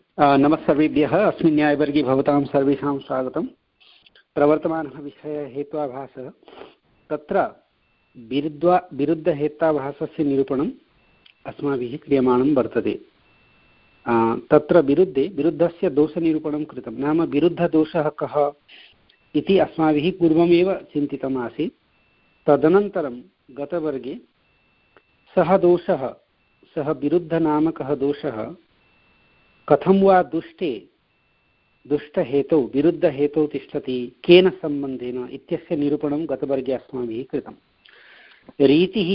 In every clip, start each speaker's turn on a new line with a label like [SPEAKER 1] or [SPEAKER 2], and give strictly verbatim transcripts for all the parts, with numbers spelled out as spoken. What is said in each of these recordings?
[SPEAKER 1] नमः सर्वेभ्यः। अस्मिन् न्यायवर्गे भवतां सर्वेषां स्वागतं। प्रवर्तमानः विषयः हेत्वाभासः। तत्र विरुद्ध विरुद्धहेत्वाभासस्य निरूपणम् अस्माभिः क्रियमाणं वर्तते। तत्र विरुद्धे विरुद्धस्य दोषनिरूपणं कृतं। नाम विरुद्धदोषः कः इति अस्माभिः पूर्वमेव चिन्तितम् आसीत्। तदनन्तरं गतवर्गे सः दोषः सः विरुद्धनामकः दोषः कथं वा दुष्टे दुष्टहेतौ विरुद्धहेतौ तिष्ठति, केन सम्बन्धेन इत्यस्य निरूपणं गतवर्गे अस्माभिः कृतं। रीतिः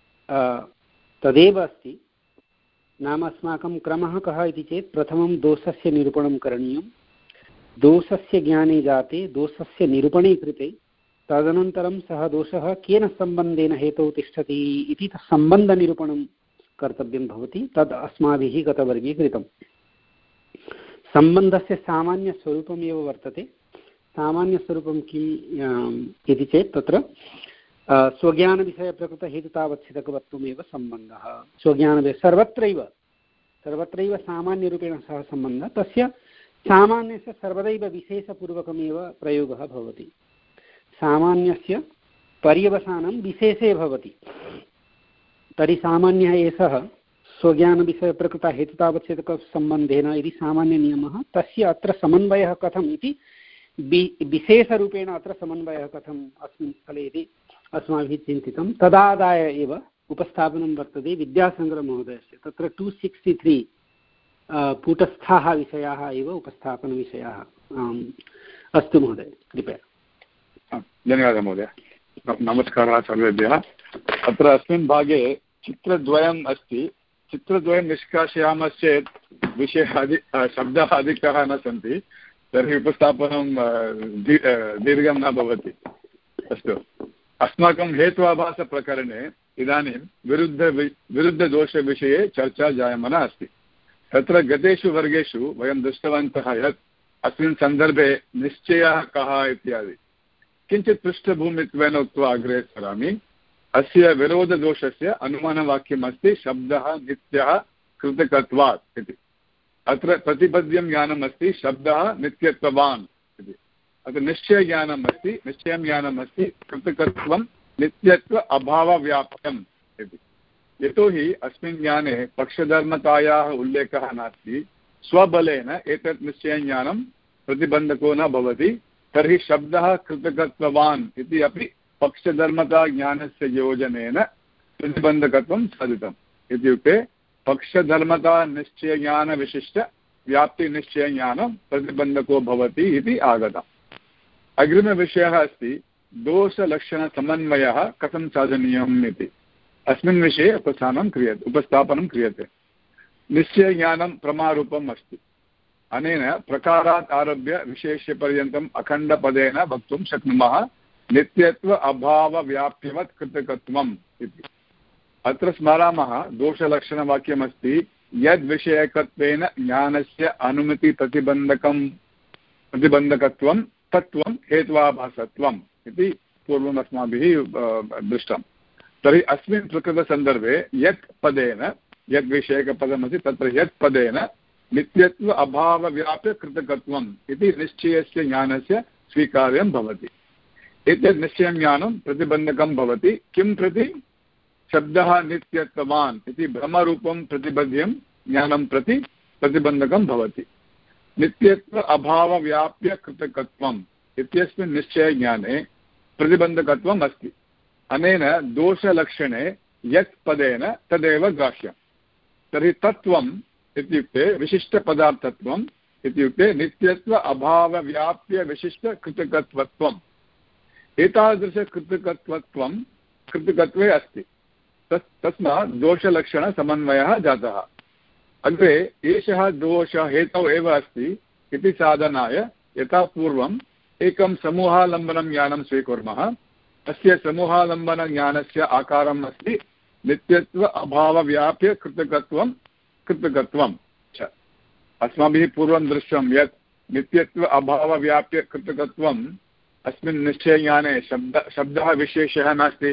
[SPEAKER 1] तदेव अस्ति। नाम अस्माकं क्रमः कः इति चेत् प्रथमं दोषस्य निरूपणं करणीयं, दोषस्य ज्ञाने जाते दोषस्य निरूपणे कृते, तदनन्तरं सः दोषः केन सम्बन्धेन हेतौ तिष्ठति इति सम्बन्धनिरूपणं कर्तव्यं भवति। तद् अस्माभिः गतवर्गे कृतं। सम्बन्धस्य सामान्यस्वरूपमेव वर्तते। सामान्यस्वरूपं किम् इति चेत् तत्र स्वज्ञानविषयप्रकृतहेतुतावच्छेदकवत्वमेव सम्बन्धः। स्वज्ञानविषय सर्वत्रैव सर्वत्रैव सामान्यरूपेण सह सम्बन्धः, तस्य सामान्यस्य सर्वदैव विशेषपूर्वकमेव प्रयोगः भवति। सामान्यस्य पर्यवसानं विशेषे भवति। तर्हि सामान्यः एषः स्वज्ञानविषयप्रकृतहेतुतावच्छेदकसम्बन्धेन इति सामान्यनियमः। तस्य अत्र समन्वयः कथम् इति विशेषरूपेण अत्र समन्वयः कथम् अस्मिन् स्थले इति अस्माभिः चिन्तितं। तदादाय एव उपस्थापनं वर्तते विद्यासागरमहोदयस्य। तत्र टु सिक्स्टि त्री पुटस्थाः विषयाः एव उपस्थापनविषयाः। अस्तु महोदय, कृपया।
[SPEAKER 2] धन्यवादः महोदय। नमस्कारः सर्वेभ्यः। अत्र अस्मिन् भागे चित्रद्वयम् अस्ति। चित्रद्वयं निष्कासयामश्चेत् विषयः अधि शब्दाः अधिकाः न सन्ति, तर्हि उपस्थापनं दीर्घं न भवति। अस्तु, अस्माकं हेत्वाभासप्रकरणे इदानीं विरुद्ध विरुद्धदोषविषये चर्चा जायमाना अस्ति। तत्र गतेषु वर्गेषु वयं दृष्टवन्तः यत् अस्मिन् सन्दर्भे निश्चयः कः इत्यादि। किञ्चित् पृष्ठभूमित्वेन उक्त्वा अग्रे सरामि। अस्य विरोधदोषस्य अनुमानवाक्यमस्ति शब्दः नित्यः कृतकत्वात् इति। अत्र प्रतिपद्यं ज्ञानम् अस्ति शब्दः नित्यत्ववान् इति। अत्र निश्चयज्ञानम् अस्ति निश्चयं ज्ञानम् अस्ति कृतकत्वं नित्यत्व अभावव्याप्यम् इति। यतोहि अस्मिन् ज्ञाने पक्षधर्मतायाः उल्लेखः नास्ति, स्वबलेन एतत् निश्चयज्ञानं प्रतिबन्धको न भवति, तर्हि शब्दः कृतकत्ववान् इति अपि पक्षधर्मता ज्ञानस्य योजनेन प्रतिबन्धकत्वं साधितम्। इत्युक्ते पक्षधर्मता निश्चयज्ञानविशिष्ट व्याप्तिनिश्चयज्ञानं प्रतिबन्धको भवति इति आगतम्। अग्रिमविषयः अस्ति दोषलक्षणसमन्वयः कथं साधनीयम् इति। अस्मिन् विषये उपस्थानं क्रियते उपस्थापनं क्रियते। निश्चयज्ञानं प्रमारूपम् अस्ति। अनेन प्रकारात् आरभ्य विशेष्यपर्यन्तम् अखण्डपदेन वक्तुं शक्नुमः नित्यत्व अभावव्याप्यवत् कृतकत्वम् इति। अत्र स्मरामः दोषलक्षणवाक्यमस्ति यद्विषयकत्वेन ज्ञानस्य अनुमतिप्रतिबन्धकं प्रतिबन्धकत्वं तत्त्वं हेत्वाभासत्वम् इति पूर्वम् अस्माभिः दृष्टं। तर्हि अस्मिन् प्रकृतसन्दर्भे यत् पदेन यद्विषयकपदमस्ति तत्र यत् पदेन नित्यत्व अभावव्याप्य कृतकत्वम् इति निश्चयस्य ज्ञानस्य स्वीकार्यं भवति। एतत् निश्चयं ज्ञानं प्रतिबन्धकं भवति। किं प्रति? शब्दः नित्यत्ववान् इति भ्रमरूपं प्रतिबद्ध्यं ज्ञानं प्रति प्रतिबन्धकं भवति। नित्यत्व अभावव्याप्य कृतकत्वम् इत्यस्मिन् निश्चयज्ञाने प्रतिबन्धकत्वम् अस्ति। अनेन दोषलक्षणे यत् पदेन तदेव ग्राह्यं। तर्हि तत्त्वम् इत्युक्ते विशिष्टपदार्थत्वम् इत्युक्ते नित्यत्व अभावव्याप्य विशिष्टकृतकत्वत्वम्। एतादृशकृतकत्वत्वं कृतकत्वे अस्ति। तस् तस्मात् दोषलक्षणसमन्वयः जातः। अग्रे एषः दोषः हेतौ एव अस्ति इति साधनाय यथा पूर्वम् एकं समूहालम्बनं ज्ञानं स्वीकुर्मः। अस्य समूहालम्बनज्ञानस्य आकारम् अस्ति नित्यत्व अभावव्याप्य कृतकत्वं कृतकत्वं च। अस्माभिः पूर्वं दृष्टं यत् नित्यत्व अभावव्याप्य कृतकत्वम् अस्मिन् निश्चयज्ञाने शब्द शब्दः विशेषः नास्ति।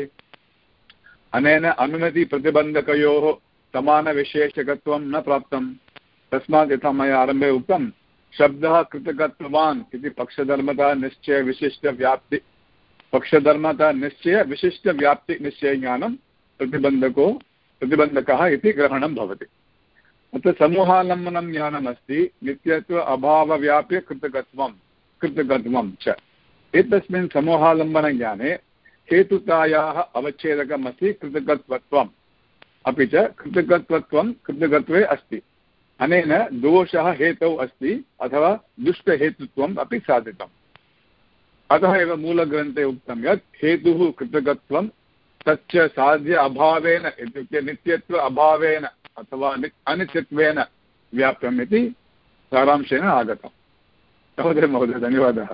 [SPEAKER 2] अनेन अनुमतिप्रतिबन्धकयोः समानविशेषकत्वं न प्राप्तं। तस्मात् यथा मया आरम्भे उक्तं शब्दः कृतकत्वान् इति पक्षधर्मतः निश्चयविशिष्टव्याप्ति पक्षधर्मतः निश्चयविशिष्टव्याप्तिनिश्चयज्ञानं प्रतिबन्धको प्रतिबन्धकः इति ग्रहणं भवति। अत्र समूहालम्बनं ज्ञानमस्ति नित्यत्व अभावव्याप्य कृतकत्वं कृतकत्वं च। एतस्मिन् समूहालम्बनज्ञाने हेतुतायाः अवच्छेदकमस्ति कृतकत्वत्वम्, अपि च कृतकत्वत्वं कृतकत्वे अस्ति। अनेन दोषः हेतौ अस्ति अथवा दुष्टहेतुत्वम् अपि साधितम्। अतः एव मूलग्रन्थे उक्तं यत् हेतुः कृतकत्वं तच्च साध्य अभावेन इत्युक्ते नित्यत्व अभावेन अथवा अनित्यत्वेन व्याप्तम् इति सारांशेन आगतम्। महोदय महोदय धन्यवादः।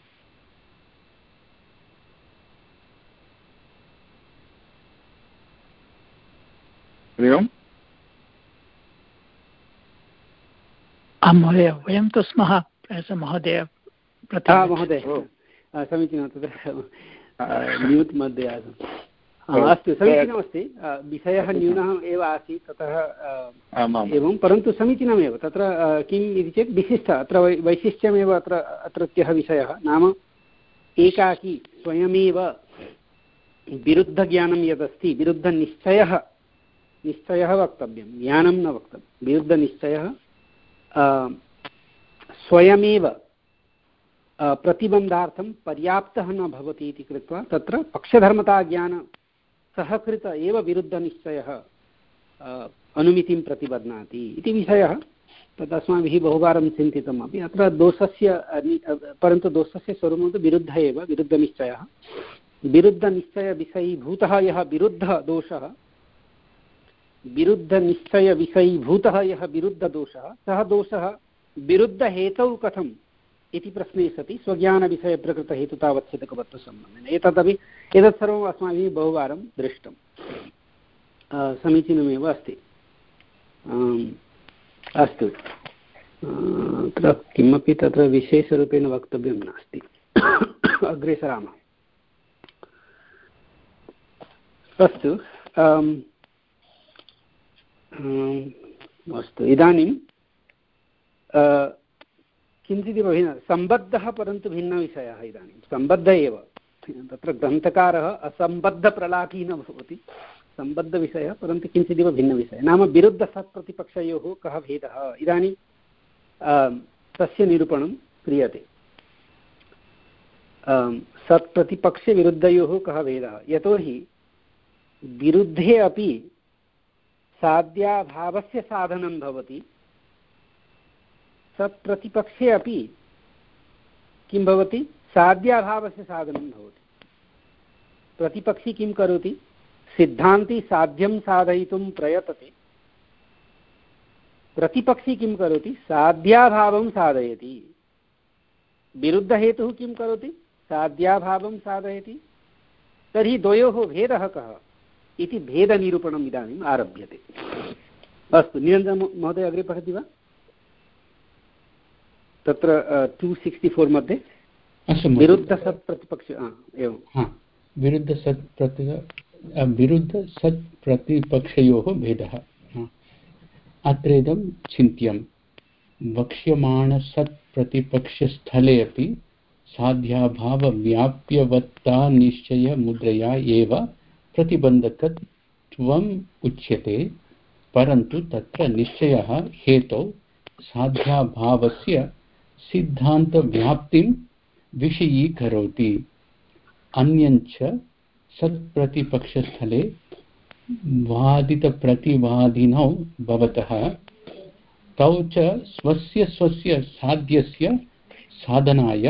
[SPEAKER 2] हरि ओम्।
[SPEAKER 3] आं महोदय, वयं तु स्मः महोदय
[SPEAKER 1] महोदय समीचीनं, तत्र म्यूट् मध्ये आसम्। अस्तु, समीचीनमस्ति। विषयः न्यूनः एव आसीत्, ततः एवं, परन्तु समीचीनमेव। तत्र किम् इति चेत् विशिष्ट अत्र वैशिष्ट्यमेव अत्र अत्रत्यः विषयः, नाम एकाकी स्वयमेव विरुद्धज्ञानं यदस्ति, विरुद्धनिश्चयः निश्चयः वक्तव्यं, ज्ञानं न वक्तव्यं। विरुद्धनिश्चयः स्वयमेव प्रतिबन्धार्थं पर्याप्तः न भवति इति कृत्वा तत्र पक्षधर्मताज्ञान सहकृत एव विरुद्धनिश्चयः अनुमितिं प्रतिबध्नाति इति विषयः। तत् अस्माभिः बहुवारं चिन्तितम् अपि। अत्र दोषस्य परन्तु दोषस्य स्वरूपं तु विरुद्ध एव, विरुद्धनिश्चयः। विरुद्धनिश्चयविषयीभूतः यः विरुद्धदोषः विरुद्धनिश्चयविषयीभूतः यः विरुद्धदोषः, सः दोषः विरुद्धहेतौ कथम् इति प्रश्ने सति स्वज्ञानविषयप्रकृतहेतुतावच्छेदकवत्वसम्बन्धेन। एतदपि एतत् सर्वम् अस्माभिः बहुवारं दृष्टं, समीचीनमेव अस्ति। अस्तु, अत्र किमपि तत्र विशेषरूपेण वक्तव्यं नास्ति। अग्रे सरामः। अस्तु, अस्तु, इदानीं किञ्चिदिव भिन्न सम्बद्धः परन्तु भिन्नविषयः। इदानीं सम्बद्ध एव, तत्र ग्रन्थकारः असम्बद्धप्रलापी न भवति, सम्बद्धविषयः परन्तु किञ्चिदिव भिन्नविषयः। नाम विरुद्धसत्प्रतिपक्षयोः कः भेदः, इदानीं तस्य निरूपणं क्रियते। सत्प्रतिपक्षविरुद्धयोः कः भेदः, यतोहि विरुद्धे अपि साध्याभावस्य साधनं भवति, सत्प्रतिपक्षे अपि किं भवति, साध्याभावस्य साधनं भवति। प्रतिपक्षी किं करोति, सिद्धान्ती साध्यं साधयितुं प्रयतते, प्रतिपक्षी किं करोति, साध्याभावं साधयति। विरुद्धहेतुः किं करोति, साध्याभावं साधयति। तर्हि द्वयोः भेदः कः इति भेदनिरूपणम् इदानीम् आरभ्यते। अस्तु, निरञ्जन महोदय अग्रे पठति वा? तत्र टु सिक्स्टि फोर् मध्ये विरुद्धसत्प्रतिपक्ष एवं
[SPEAKER 4] विरुद्धसत्प्रति विरुद्धसत्प्रतिपक्षयोः भेदः अत्र इदं चिन्त्यं। वक्ष्यमाणसत्प्रतिपक्षस्थले अपि साध्याभावव्याप्यवत्ता निश्चयमुद्रया एव प्रतिबन्धकत्वम् उच्यते, परन्तु तत्र निश्चयः हेतौ साध्याभावस्य सिद्धान्तव्याप्तिं विषयीकरोति। अन्यञ्च सत्प्रतिपक्षस्थले वादितप्रतिवादिनौ भवतः तौ च स्वस्य स्वस्य साध्यस्य साधनाय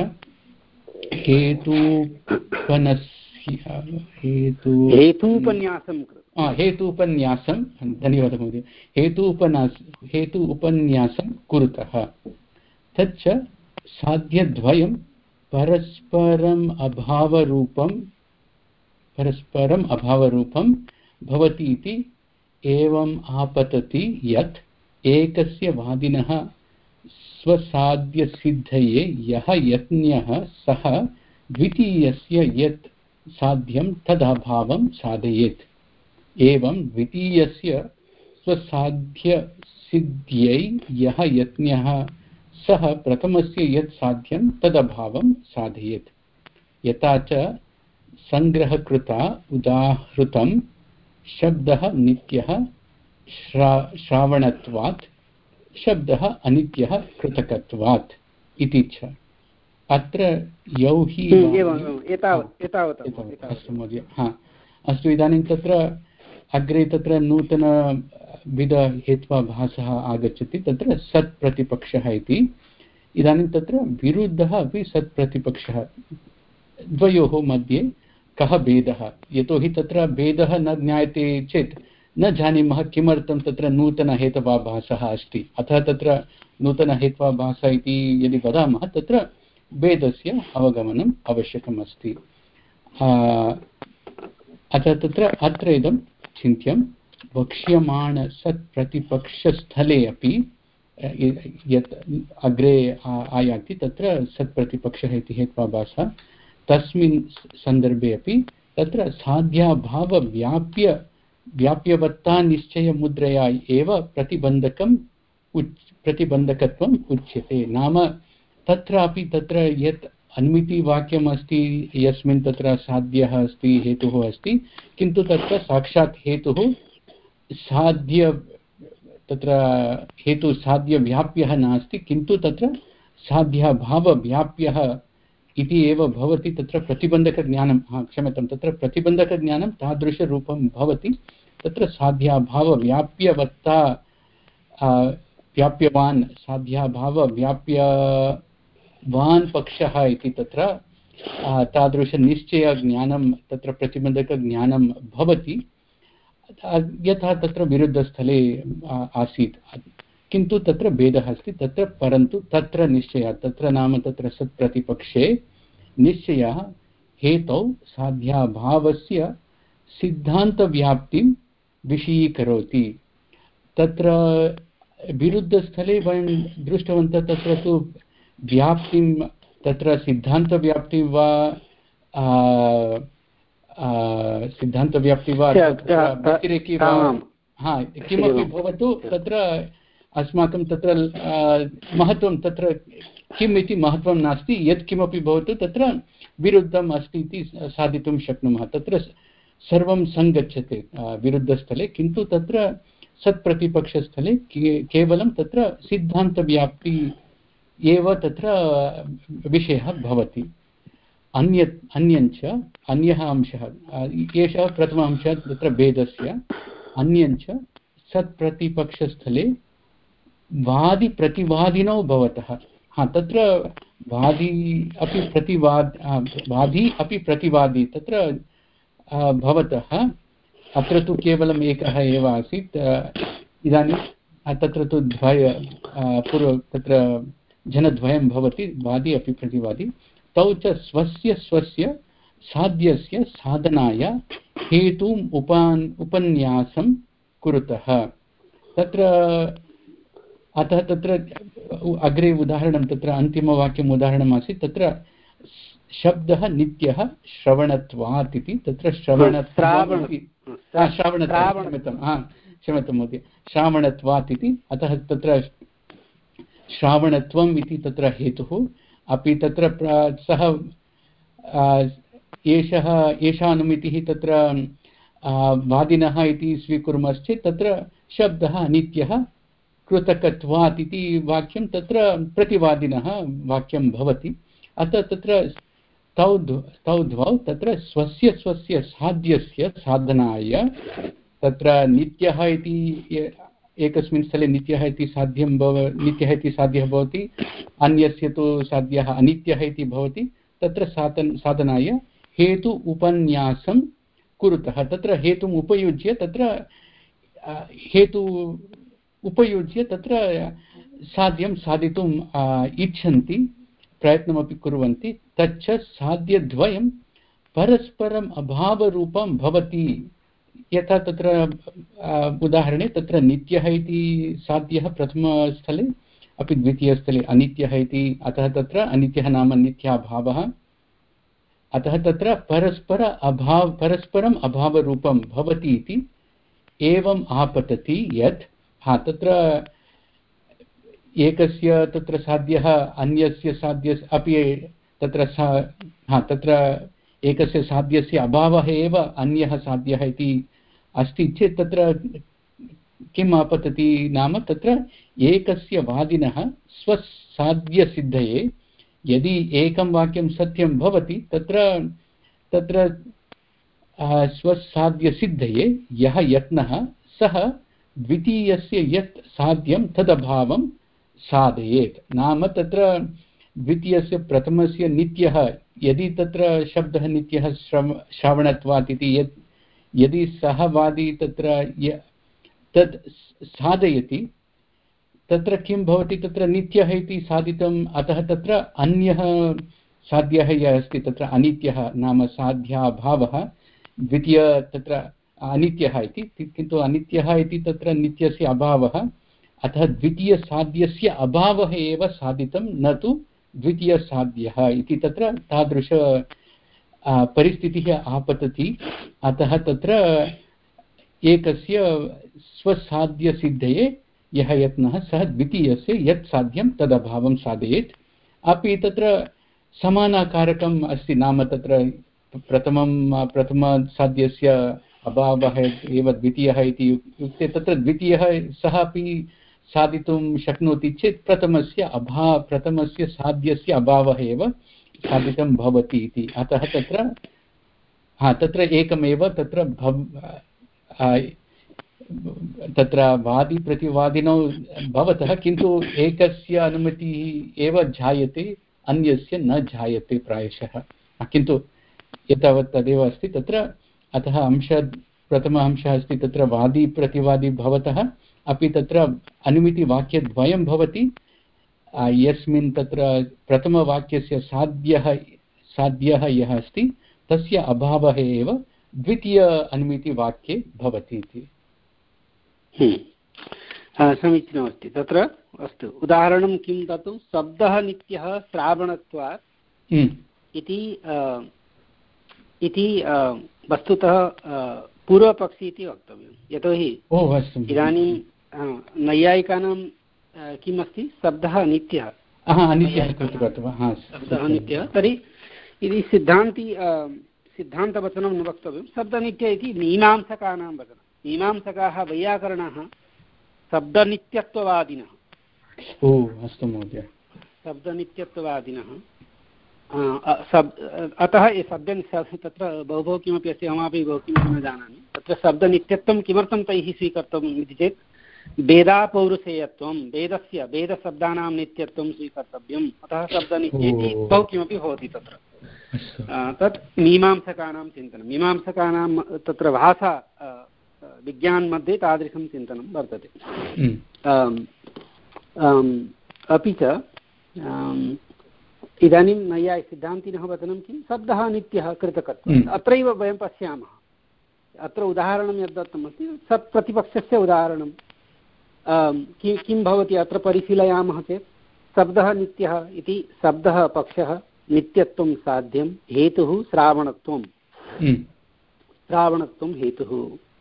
[SPEAKER 4] हेतूपनस्य हेतु
[SPEAKER 1] हेतूपन्यासं
[SPEAKER 4] हेतूपन्यासं धन्यवादः महोदय हेतूपन्यास हेतु उपन्यासं कुरुतः। तच्च साध्यद्वयं परस्परम् अभावरूपं परस्परम् अभावरूपं भवति इति एवम् आपतति यत् एकस्य वादिनः स्वसाध्यसिद्धये यः यत्न्यः सः द्वितीयस्य यत् साध्यं तदभावं साधयेत्। एवं द्वितीयस्य स्वसाध्यसिद्धये सिद्ध्यै यः यत्न्यः सः प्रथमस्य यत् साध्यं तदभावं साधयेत्। यथा च सङ्ग्रहकृता उदाहृतं शब्दः नित्यः श्रा श्रावणत्वात् शब्दः अनित्यः कृतकत्वात् इति च। अत्र यौ हि अस्तु महोदय। हा अस्तु, इदानीं तत्र अग्रे तत्र नूतनविधहेत्वाभासः आगच्छति, तत्र सत्प्रतिपक्षः इति। इदानीं तत्र विरुद्धः अपि सत्प्रतिपक्षः, द्वयोः मध्ये कः भेदः? यतोहि तत्र भेदः न ज्ञायते चेत् न जानीमः किमर्थं तत्र नूतनहेत्वाभासः अस्ति। अतः तत्र नूतनहेत्वाभासः इति यदि वदामः तत्र भेदस्य अवगमनम् आवश्यकम् अस्ति। अतः तत्र अत्र इदं चिन्त्यं वक्ष्यमाणसत्प्रतिपक्षस्थले अपि यत् अग्रे आयाति तत्र सत्प्रतिपक्षः इति हेत्वाभासः, तस्मिन् सन्दर्भे अपि तत्र साध्याभावव्याप्य व्याप्यवत्ता निश्चयमुद्रया एव प्रतिबन्धकम् उच् प्रतिबन्धकत्वम् उच्यते। नाम तत्रापि तत्र यत् अन्मितिवाक्यम् अस्ति यस्मिन् तत्र साध्यः अस्ति, हेतुः अस्ति, किन्तु तत्र साक्षात् हेतुः साध्य तत्र हेतु साध्यव्याप्यः नास्ति, किन्तु तत्र साध्याभावव्याप्यः इति एव भवति। तत्र प्रतिबन्धकज्ञानं क्षम्यतां तत्र प्रतिबन्धकज्ञानं तादृशरूपं भवति। तत्र साध्याभावव्याप्यवत्ता व्याप्यवान् साध्याभावव्याप्यवान् पक्षः इति तत्र तादृशनिश्चयज्ञानं तत्र प्रतिबन्धकज्ञानं भवति, यथा तत्र विरुद्धस्थले आसीत्। किन्तु तत्र भेदः अस्ति तत्र, परन्तु तत्र निश्चयः तत्र नाम तत्र सत्प्रतिपक्षे निश्चयः हेतौ साध्याभावस्य सिद्धान्तव्याप्तिं विषयीकरोति। तत्र विरुद्धस्थले वयं दृष्टवन्तः तत्र तु व्याप्तिं तत्र सिद्धान्तव्याप्तिं वा सिद्धान्तव्याप्ति वा व्यतिरेकी वा हा किमपि भवतु, तत्र अस्माकं तत्र महत्त्वं तत्र किम् इति महत्त्वं नास्ति। यत्किमपि भवतु तत्र विरुद्धम् अस्ति इति साधितुं शक्नुमः। तत्र सर्वं सङ्गच्छते विरुद्धस्थले, किन्तु तत्र सत्प्रतिपक्षस्थले केवलं तत्र सिद्धान्तव्याप्ति एव तत्र विषयः भवति। अन्यत् अन्यञ्च अन्यः अंशः, एषः प्रथमः अंशः तत्र भेदस्य। अन्यञ्च सत्प्रतिपक्षस्थले वादिप्रतिवादिनौ भवतः, हा तत्र वादी अपि प्रतिवाद वादी अपि प्रतिवादी तत्र भवतः। अत्र तु केवलम् एकः एव आसीत्। इदानीं तत्र तु द्वय पूर्व तत्र जनद्वयं भवति, वादी अपि प्रतिवादी। तौ च स्वस्य स्वस्य साध्यस्य साधनाय हेतुम् उपान् उपन्यासं कुरुतः। तत्र अतः तत्र अग्रे उदाहरणं तत्र अन्तिमवाक्यम् उदाहरणम् आसीत्। तत्र शब्दः नित्यः श्रवणत्वात् इति, तत्र श्रवणत्वात् क्षम्यतां हा क्षम्यतां महोदय श्रावणत्वात् इति। अतः तत्र श्रावणत्वम् इति तत्र हेतुः अपि तत्र सः एषः एषा अनुमितिः तत्र वादिनः इति स्वीकुर्मश्चेत् तत्र शब्दः अनित्यः कृतकत्वात् इति वाक्यं तत्र प्रतिवादिनः वाक्यं भवति। अतः तत्र तौ तौ द्वौ तत्र स्वस्य स्वस्य साध्यस्य साधनाय तत्र नित्यः इति एकस्मिन् स्थले नित्यः इति साध्यं भव नित्यः इति साध्यः भवति, अन्यस्य तु साध्यः अनित्यः इति भवति। तत्र साधन साधनाय हेतु उपन्यासं कुरुतः। तत्र हेतुम् उपयुज्य तत्र हेतु उपयुज्य तत्र साध्यं साधितुम् इच्छन्ति, प्रयत्नमपि कुर्वन्ति। तच्च साध्यद्वयं परस्परम् अभावरूपं भवति। यथा तत्र उदाहरणे तत्र नित्यः इति साध्यः प्रथमस्थले अपि द्वितीयस्थले अनित्यः इति, अतः तत्र अनित्यः नाम नित्याभावः। अतः तत्र परस्पर अभाव परस्परम् अभावरूपं भवति इति एवम् आपतति यत् हा तत्र एकस्य तत्र साध्यः अन्यस्य साध्यस्य अपि तत्र सा हा तत्र एकस्य साध्यस्य अभावः एव अन्यः साध्यः इति अस्ति चेत् तत्र किम् आपतति नाम तत्र एकस्य वादिनः स्वसाध्यसिद्धये यदि एकं वाक्यं सत्यं भवति तत्र तत्र स्वसाध्यसिद्धये यः यत्नः सः द्वितीयस्य यत् साध्यं तदभावं साधयेत् नाम तत्र द्वितीयस्य प्रथमस्य नित्यः यदि तत्र शब्दः नित्यः श्रव श्रवणत्वात् इति यत् यदि सः वादी तत्र तद् साधयति तत्र किं भवति तत्र नित्यः इति साधितम् अतः तत्र अन्यः साध्यः यः अस्ति तत्र अनित्यः नाम साध्याभावः द्वितीय तत्र अनित्यः इति किन्तु अनित्यः इति तत्र नित्यस्य अभावः अतः द्वितीयसाध्यस्य अभावः एव साधितं न तु द्वितीयसाध्यः इति तत्र तादृश परिस्थितिः आपतति अतः तत्र एकस्य स्वसाध्यसिद्धये यः यत्नः सः द्वितीयस्य यत् साध्यं तदभावं साधयेत् अपि तत्र समानाकारकम् अस्ति नाम तत्र प्रथमं प्रथमसाध्यस्य अभावः एव द्वितीयः इति युक्ते तत्र द्वितीयः सः अपि साधितुं शक्नोति चेत् प्रथमस्य अभा प्रथमस्य साध्यस्य अभावः एव साधितं भवति इति अतः तत्र हा तत्र एकमेव तत्र भव तत्र वादी प्रतिवादिनौ भवतः किन्तु एकस्य अनुमतिः एव जायते अन्यस्य न जायते प्रायशः किन्तु एतावत् तदेव अस्ति तत्र अतः अंश प्रथम अंशः अस्ति तत्र वादी प्रतिवादी भवतः अपि तत्र अनुमितिवाक्यद्वयं भवति यस्मिन् तत्र प्रथमवाक्यस्य साध्यः साध्यः यः अस्ति तस्य अभावः एव द्वितीय अनुमितिवाक्ये भवति इति
[SPEAKER 1] समीचीनमस्ति तत्र अस्तु उदाहरणं किं दातुं शब्दः नित्यः श्रावणत्वात् इति इति वस्तुतः पूर्वपक्षी इति वक्तव्यं यतोहि इदानीं नैयायिकानां किम् अस्ति शब्दः नित्यः शब्दः नित्यः तर्हि यदि सिद्धान्ति सिद्धान्तवचनं न वक्तव्यं शब्दनित्य इति मीमांसकानां वचनं मीमांसकाः वैयाकरणाः शब्दनित्यत्ववादिनः
[SPEAKER 4] अस्तु महोदय
[SPEAKER 1] शब्दनित्यत्ववादिनः अतः शब्द तत्र बहु बहु किमपि अस्ति अहमपि बहु किमपि न जानामि तत्र शब्दनित्यत्वं किमर्थं तैः स्वीकर्तव्यम् इति चेत् वेदापौरुषेयत्वं वेदस्य वेदशब्दानां नित्यत्वं स्वीकर्तव्यम् अतः शब्दनित्ये इति बहु किमपि भवति तत्र तत् मीमांसकानां चिन्तनं मीमांसकानां तत्र भाषा विज्ञान मध्ये तादृशं चिन्तनं वर्तते अपि च इदानीं नैयाय सिद्धान्तिनः वचनं किं शब्दः नित्यः कृतकत्वम् अत्रैव वयं पश्यामः अत्र उदाहरणं यद् दत्तमस्ति सत् प्रतिपक्षस्य उदाहरणं किं किं भवति अत्र परिशीलयामः चेत् शब्दः नित्यः इति शब्दः पक्षः नित्यत्वं साध्यं हेतुः श्रावणत्वं श्रावणत्वं हेतुः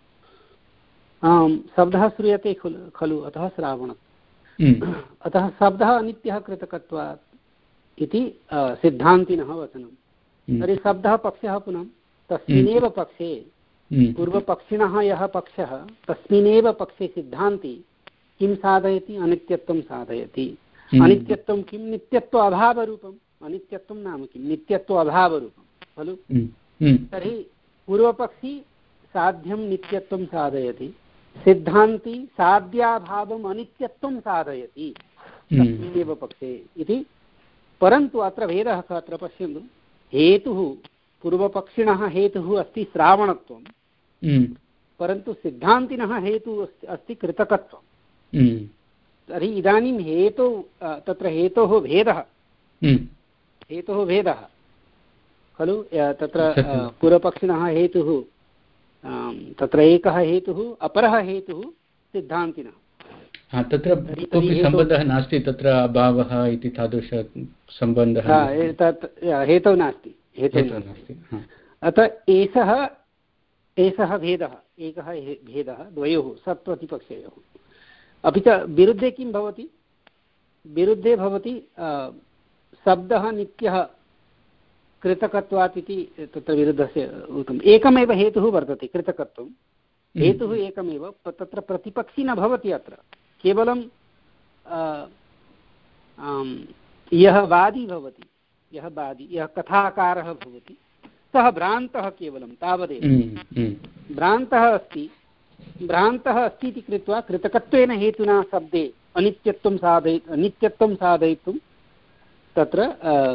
[SPEAKER 1] शब्दः श्रूयते खलु खलु अतः श्रावणत्वम् अतः शब्दः अनित्यः कृतकत्वात् इति सिद्धान्तिनः वचनं तर्हि शब्दः पक्षः पुनः तस्मिन्नेव पक्षे पूर्वपक्षिणः यः पक्षः तस्मिन्नेव पक्षे सिद्धान्ति किं साधयति अनित्यत्वं साधयति अनित्यत्वं किं नित्यत्व अभावरूपम् अनित्यत्वं नाम किं नित्यत्व अभावरूपं खलु तर्हि पूर्वपक्षी साध्यं नित्यत्वं साधयति सिद्धान्ति साध्याभावम् अनित्यत्वं साधयति तस्मिन्नेव पक्षे इति परन्तु अत्र भेदः कः अत्र पश्यन्तु हेतुः पूर्वपक्षिणः हेतुः अस्ति श्रावणत्वं परन्तु सिद्धान्तिनः हेतुः अस्ति कृतकत्वं तर्हि इदानीं हेतु तत्र हेतोः भेदः हेतोः भेदः खलु तत्र पूर्वपक्षिणः हेतुः तत्र एकः हेतुः अपरः हेतुः सिद्धान्तिनः
[SPEAKER 4] तत्र कोऽपि सम्बन्धः नास्ति तत्र अभावः इति तादृशसम्बन्धः
[SPEAKER 1] हेतौ नास्ति हेतौ नास्ति अतः एषः एषः भेदः एकः भेदः द्वयोः सत्प्रतिपक्षयोः अपि च विरुद्धे किं भवति विरुद्धे भवति शब्दः नित्यः कृतकत्वात् इति तत्र विरुद्धस्य उक्तम्। एकमेव हेतुः वर्तते कृतकत्वं, हेतुः एकमेव, तत्र प्रतिपक्षी न भवति। अत्र केवलं यः वादी भवति, यः वादी, यः कथाकारः भवति, सः भ्रान्तः केवलं तावदेव। भ्रान्तः अस्ति, भ्रान्तः अस्ति इति कृत्वा कृतकत्वेन हेतुना शब्दे अनित्यत्वं साधय नित्यत्वं साधयितुं तत्र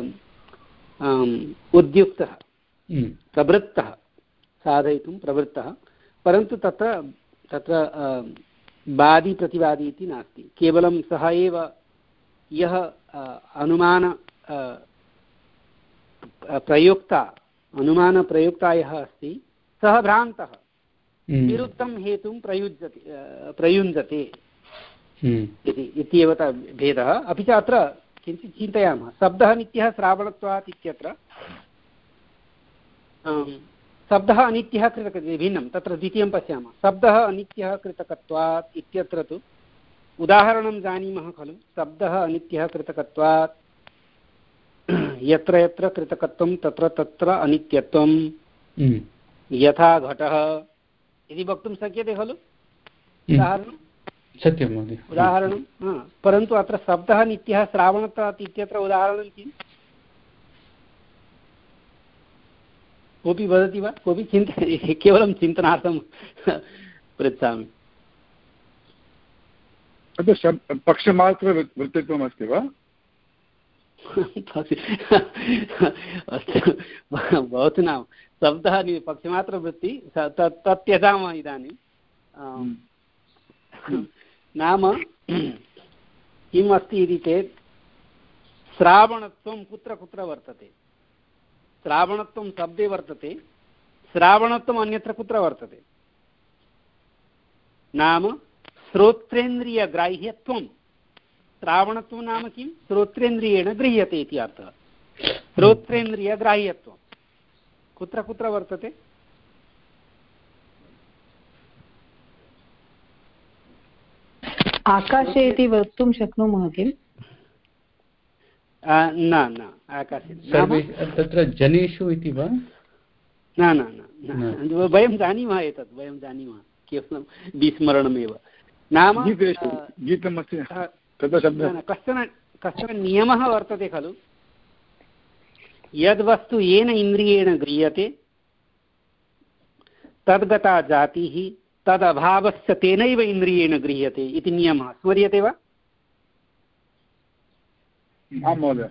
[SPEAKER 1] उद्युक्तः, प्रवृत्तः, साधयितुं प्रवृत्तः। परन्तु तत्र तत्र वादी प्रतिवादी इति नास्ति, केवलं सः एव यः अनुमान प्रयुक्ता अनुमानप्रयुक्ता यः अस्ति सः भ्रान्तः, विरुद्धं हेतुं प्रयुज्यते प्रयुञ्जते इत्येव भेदः। अपि च अत्र किञ्चित् चिन्तयामः, शब्दः नित्यः श्रावणत्वात् इत्यत्र शब्दः अनित्यः कृतकत्वात् भिन्नं। तत्र द्वितीयं पश्यामः, शब्दः अनित्यः कृतकत्वात् इत्यत्र तु उदाहरणं जानीमः खलु, शब्दः अनित्यः कृतकत्वात् यत्र यत्र कृतकत्वं तत्र तत्र अनित्यत्वं, यथा घटः इति वक्तुं शक्यते खलु। उदाहरणं
[SPEAKER 4] सत्यं महोदय,
[SPEAKER 1] उदाहरणं परन्तु अत्र शब्दः नित्यः श्रावणत्वात् इत्यत्र उदाहरणं किम्? कोऽपि वदति वा? कोऽपि चिन्त केवलं चिन्तनार्थं पृच्छामि।
[SPEAKER 2] पक्षमात्रवृत्तित्वम् अस्ति वा?
[SPEAKER 1] अस्तु, भवतु नाम शब्दः पक्षमात्रवृत्ति तत् त्यजामः इदानीं। नाम किम् अस्ति इति चेत् श्रावणत्वं कुत्र कुत्र वर्तते? श्रावणत्वं शब्दे वर्तते, श्रावणत्वम् अन्यत्र कुत्र वर्तते? नाम श्रोत्रेन्द्रियग्राह्यत्वं। श्रावणत्वं नाम किं? श्रोत्रेन्द्रियेण गृह्यते इति अर्थः। श्रोत्रेन्द्रियग्राह्यत्वं कुत्र कुत्र वर्तते?
[SPEAKER 5] आकाशे इति वक्तुं शक्नुमः किम्?
[SPEAKER 1] न न आकाशे
[SPEAKER 4] तत्र जनेषु इति वा?
[SPEAKER 1] न न न, वयं जानीमः एतत्, वयं जानीमः, केवलं विस्मरणमेव। नाम
[SPEAKER 2] गीतमस्ति
[SPEAKER 1] कश्चन कश्चन नियमः वर्तते खलु, यद्वस्तु येन इन्द्रियेण गृह्यते तद्गता जातिः तदभावस्य तेनैव इन्द्रियेण गृह्यते इति नियमः स्मर्यते वा?
[SPEAKER 2] आं महोदय।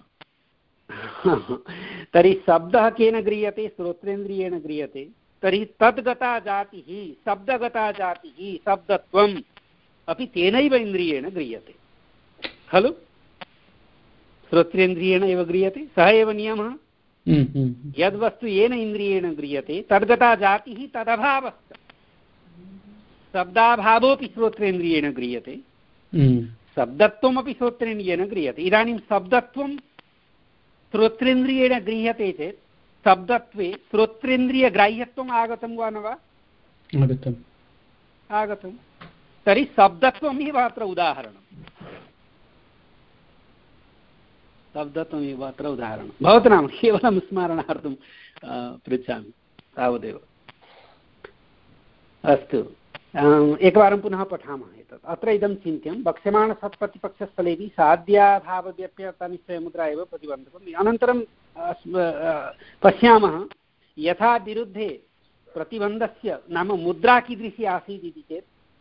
[SPEAKER 1] तर्हि शब्दः केन गृह्यते? श्रोत्रेन्द्रियेण गृह्यते। तर्हि तद्गता जातिः, शब्दगता जातिः, शब्दत्वम् अपि तेनैव इन्द्रियेण गृह्यते खलु। श्रोत्रेन्द्रियेण एव गृह्यते, सः एव नियमः। यद्वस्तु येन इन्द्रियेण गृह्यते तद्गता जातिः तदभावश्च। शब्दाभावोऽपि श्रोत्रेन्द्रियेण गृह्यते, शब्दत्वमपि श्रोत्रेन्द्रियेण गृह्यते। इदानीं शब्दत्वं श्रोत्रेन्द्रियेण गृह्यते चेत् शब्दत्वे श्रोत्रेन्द्रियग्राह्यत्वम् आगतं वा न वा?
[SPEAKER 4] आगतम्
[SPEAKER 1] आगतं। तर्हि शब्दत्वमेव अत्र उदाहरणं, शब्दत्वमेव अत्र उदाहरणं। भवतु नाम केवलं स्मरणार्थं पृच्छामि, तावदेव। अस्तु, एकवारं पुनः पठामः एतत्। अत्र इदं चिन्त्यं वक्ष्यमाणसत्प्रतिपक्षस्थलेपि साध्याभावव्यप्यतानिश्चयमुद्रा एव प्रतिबन्धकम्। अनन्तरं पश्यामः, यथा विरुद्धे प्रतिबन्धस्य नाम मुद्रा कीदृशी आसीत् इति चेत्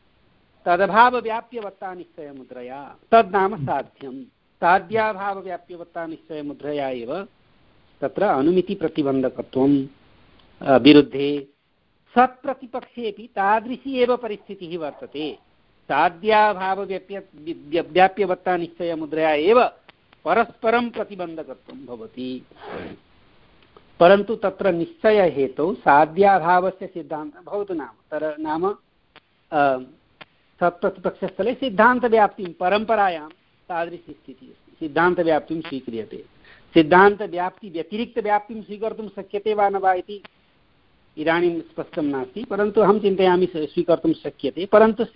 [SPEAKER 1] तदभावव्याप्यवत्तानिश्चयमुद्रया, तद् नाम साध्यं। साध्याभावव्याप्यवत्तानिश्चयमुद्रया एव तत्र अनुमितिप्रतिबन्धकत्वं विरुद्धे। सत्प्रतिपक्षेपि तादृशी एव परिस्थितिः वर्तते। साध्याभावव्याप्य व्याप्यवत्तानिश्चयमुद्रया एव परस्परं प्रतिबन्धकत्वं भवति। परन्तु तत्र निश्चयहेतौ साध्याभावस्य सिद्धान्तः भवतु नाम तर नाम सत्प्रतिपक्षस्थले सिद्धान्तव्याप्तिं परम्परायां तादृशी स्थितिः अस्ति, सिद्धान्तव्याप्तिं स्वीक्रियते। सिद्धान्तव्याप्ति व्यतिरिक्तव्याप्तिं स्वीकर्तुं शक्यते वा न वा इति इदानीं स्पष्टं नास्ति, परन्तु अहं चिन्तयामि स्वीकर्तुं शक्यते। परन्तु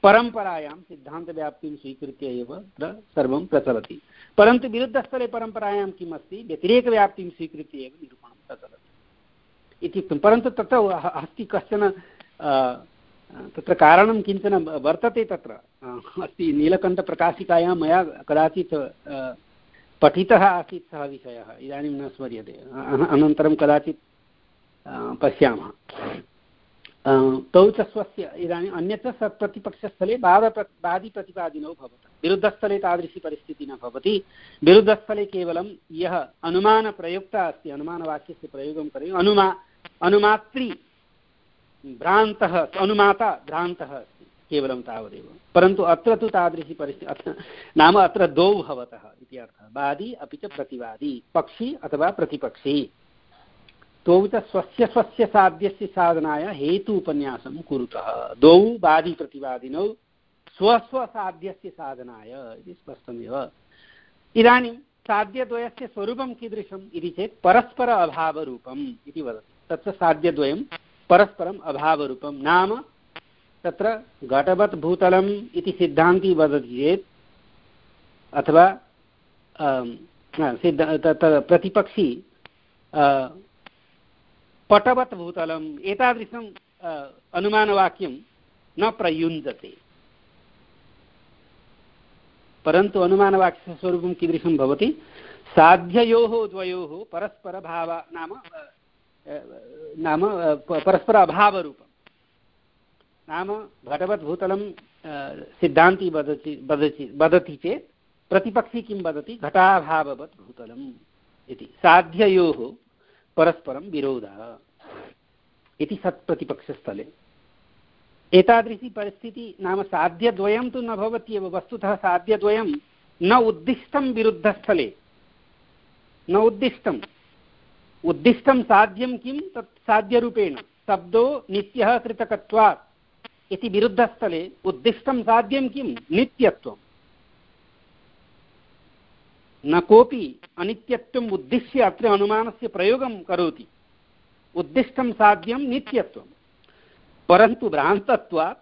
[SPEAKER 1] परम्परायां सिद्धान्तव्याप्तिं स्वीकृत्य एव तत्र सर्वं प्रचलति। परन्तु विरुद्धस्थले परम्परायां किम् अस्ति, व्यतिरेकव्याप्तिं स्वीकृत्य एव निरूपणं प्रचलति इत्युक्तं। परन्तु तत्र अस्ति कश्चन तत्र कारणं किञ्चन वर्तते, तत्र अस्ति नीलकण्ठप्रकाशिकायां मया कदाचित् पठितः आसीत् सः विषयः, इदानीं न स्मर्यते, अनन्तरं कदाचित् पश्यामः। तौ च स्वस्य इदानीम् अन्यत्र सत्प्रतिपक्षस्थले वाद वादिप्रतिपादिनौ भवतः, विरुद्धस्थले तादृशी परिस्थितिः न भवति। विरुद्धस्थले केवलं यः अनुमानप्रयुक्तः अस्ति, अनुमानवाक्यस्य प्रयोगं करोति, अनुमा अनुमात्री भ्रान्तः, अनुमाता भ्रान्तः अस्ति, केवलं तावदेव। परन्तु अत्र तु तादृशी परिस्थितिः नाम अत्र द्वौ भवतः इति अर्थः, वादी अपि च प्रतिवादी, पक्षी अथवा प्रतिपक्षी। द्वौ च स्वस्य स्वस्य साध्यस्य साधनाय हेतु उपन्यासं कुरुतः। द्वौ वादिप्रतिवादिनौ स्वस्वसाध्यस्य साधनाय इति स्पष्टमेव। इदानीं साध्यद्वयस्य स्वरूपं कीदृशम् इति चेत् परस्पर अभावरूपम् इति वदति। तत्र साध्यद्वयं परस्परम् अभावरूपं, नाम तत्र घटवत् भूतलम् इति सिद्धान्ती वदति चेत्, अथवा सिद्ध तत्र प्रतिपक्षी पटवत् भूतलम् एतादृशम् अनुमानवाक्यं न प्रयुञ्जते। परन्तु अनुमानवाक्यस्य स्वरूपं कीदृशं भवति, साध्ययोः द्वयोः परस्परभाव नाम नाम परस्पर अभावरूपं, नाम घटवत् भूतलं सिद्धान्ती वदति वदति वदति चेत् प्रतिपक्षी किं वदति, घटाभाववत् भूतलम् इति। साध्ययोः परस्परं विरोधः इति सत्प्रतिपक्षस्थले। एतादृशी परिस्थितिः नाम साध्यद्वयं तु न भवत्येव, वस्तुतः साध्यद्वयं न उद्दिष्टं विरुद्धस्थले, न उद्दिष्टम्। उद्दिष्टं साध्यं किं, तत् साध्यरूपेण शब्दो नित्यः कृतकत्वात् इति विरुद्धस्थले उद्दिष्टं साध्यं किं, नित्यत्वम्। न कोऽपि अनित्यत्वम् उद्दिश्य अत्र अनुमानस्य प्रयोगं करोति, उद्दिष्टं साध्यं नित्यत्वम्। परन्तु भ्रान्तत्वात्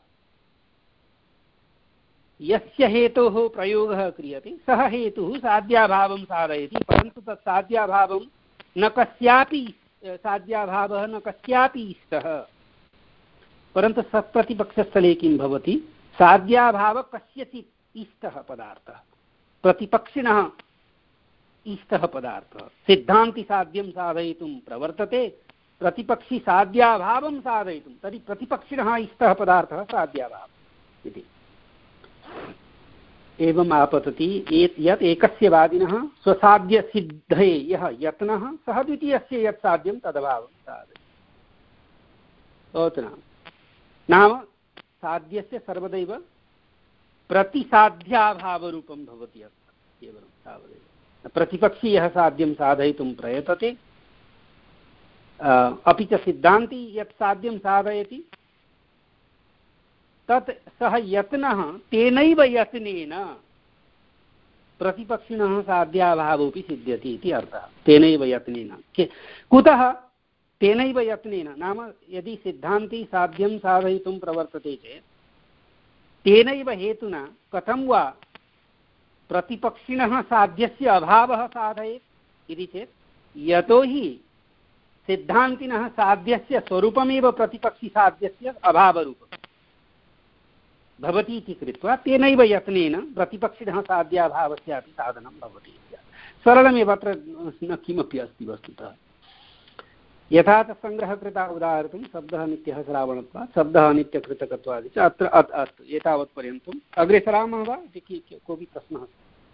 [SPEAKER 1] यस्य हेतोः प्रयोगः क्रियते सः हेतुः साध्याभावं साधयति, परन्तु तत् साध्याभावं न कस्यापि साध्याभावः न कस्यापि इष्टः। परन्तु सत्प्रतिपक्षस्थले किं भवति, साध्याभावः कस्यचित् इष्टः पदार्थः, प्रतिपक्षिणः इष्टः पदार्थः। सिद्धान्ति साध्यं साधयितुं प्रवर्तते, प्रतिपक्षी साध्याभावं साधयितुं, तर्हि प्रतिपक्षिणः इष्टः पदार्थः साध्याभावः इति। एवम् आपतति यत् एकस्य वादिनः स्वसाध्यसिद्धये यः यत्नः सः द्वितीयस्य यत् साध्यं तदभावं साधयति। भवतु नाम नाम साध्यस्य सर्वदैव प्रतिसाध्याभावरूपं भवति अत्र, केवलं तावदेव। प्रतिपक्षी यः साध्यं साधयितुं प्रयतते, अपि च सिद्धान्ती यत् साध्यं साधयति, तत् सः यत्नः तेनैव यत्नेन प्रतिपक्षिणः साध्याभावोऽपि सिद्ध्यति इति अर्थः। तेनैव यत्नेन, कुतः तेनैव यत्नेन नाम यदि सिद्धान्ती साध्यं साधयितुं प्रवर्तते चेत् तेनैव हेतुना कथं वा प्रतिपक्षिणः साध्यस्य अभावः साधयेत् इति चेत्, यतोहि सिद्धान्तिनः साध्यस्य स्वरूपमेव प्रतिपक्षिसाध्यस्य अभावरूपम् भवति इति कृत्वा तेनैव यत्नेन प्रतिपक्षिणः साध्याभावस्यापि साधनं भवति। सरलमेव, अत्र न किमपि अस्ति वस्तुतः। यथा च सङ्ग्रहकृता उदाहर्तुं शब्दः नित्यः श्रावणत्वात्, शब्दः नित्यकृतकत्वादि च अत्र अस्तु एतावत्पर्यन्तम्। अग्रे सरामः वा इति कोऽपि प्रश्नः?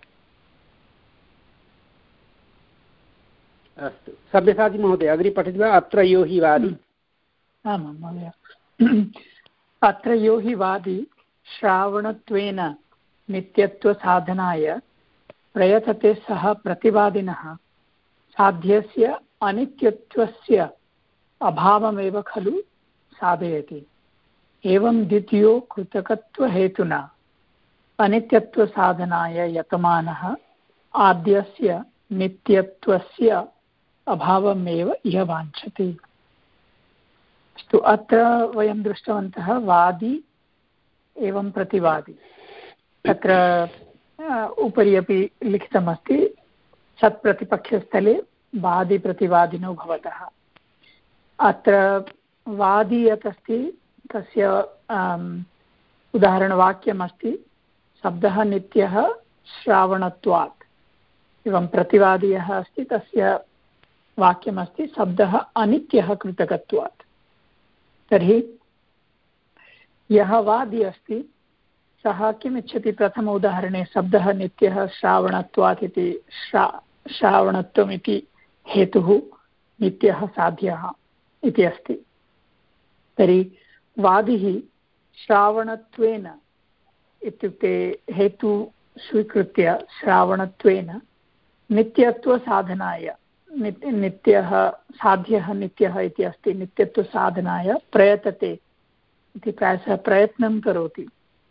[SPEAKER 1] अस्तु, सब्यसाची महोदय अग्रे पठति वा? अत्र यो हि वादी।
[SPEAKER 3] आमां महोदय, अत्र यो हि वादी श्रावणत्वेन नित्यत्वसाधनाय प्रयतते सः प्रतिवादिनः साध्यस्य अनित्यत्वस्य अभावमेव खलु साधयति। एवं द्वितीयो कृतकत्वहेतुना अनित्यत्वसाधनाय यतमानः आद्यस्य नित्यत्वस्य अभावमेव इह वाञ्छति। अस्तु, अत्र वयं दृष्टवन्तः वादी एवं प्रतिवादी। तत्र उपरि अपि लिखितमस्ति सत्प्रतिपक्षस्थले वादिप्रतिवादिनो भवतः। अत्र वादी यत् अस्ति तस्य उदाहरणवाक्यमस्ति शब्दः नित्यः श्रावणत्वात्। एवं प्रतिवादी यः अस्ति तस्य वाक्यमस्ति शब्दः अनित्यः कृतकत्वात्। तर्हि यः वादी अस्ति सः किम् इच्छति? प्रथम उदाहरणे शब्दः नित्यः श्रावणत्वात् इति श्रा श्रावणत्वम् इति हेतुः नित्यः साध्यः इति अस्ति। तर्हि वादिः श्रावणत्वेन इत्युक्ते हेतु स्वीकृत्य श्रावणत्वेन नित्यत्वसाधनाय नित्यः साध्यः नित्यः इति अस्ति, नित्यत्वसाधनाय प्रयतते इति प्रायशः प्रयत्नं करोति।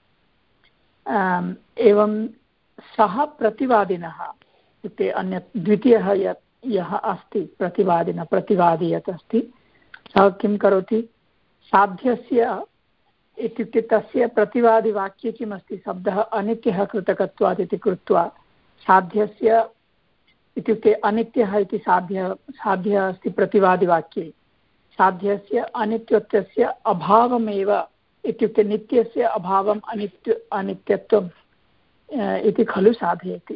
[SPEAKER 3] एवं सः प्रतिवादिनः इत्युक्ते अन्य द्वितीयः यत् यः अस्ति प्रतिवादिनः प्रतिवादी यत् अस्ति सः किं करोति? साध्यस्य इत्युक्ते तस्य प्रतिवादिवाक्ये किमस्ति? शब्दः अनित्यः कृतकत्वात् इति कृत्वा साध्यस्य इत्युक्ते अनित्यः इति साध्यः साध्यः अस्ति प्रतिवादिवाक्ये। साध्यस्य अनित्यत्वस्य अभावमेव इत्युक्ते नित्यस्य अभावम् अनित्य अनित्यत्वम् इति खलु साधयति।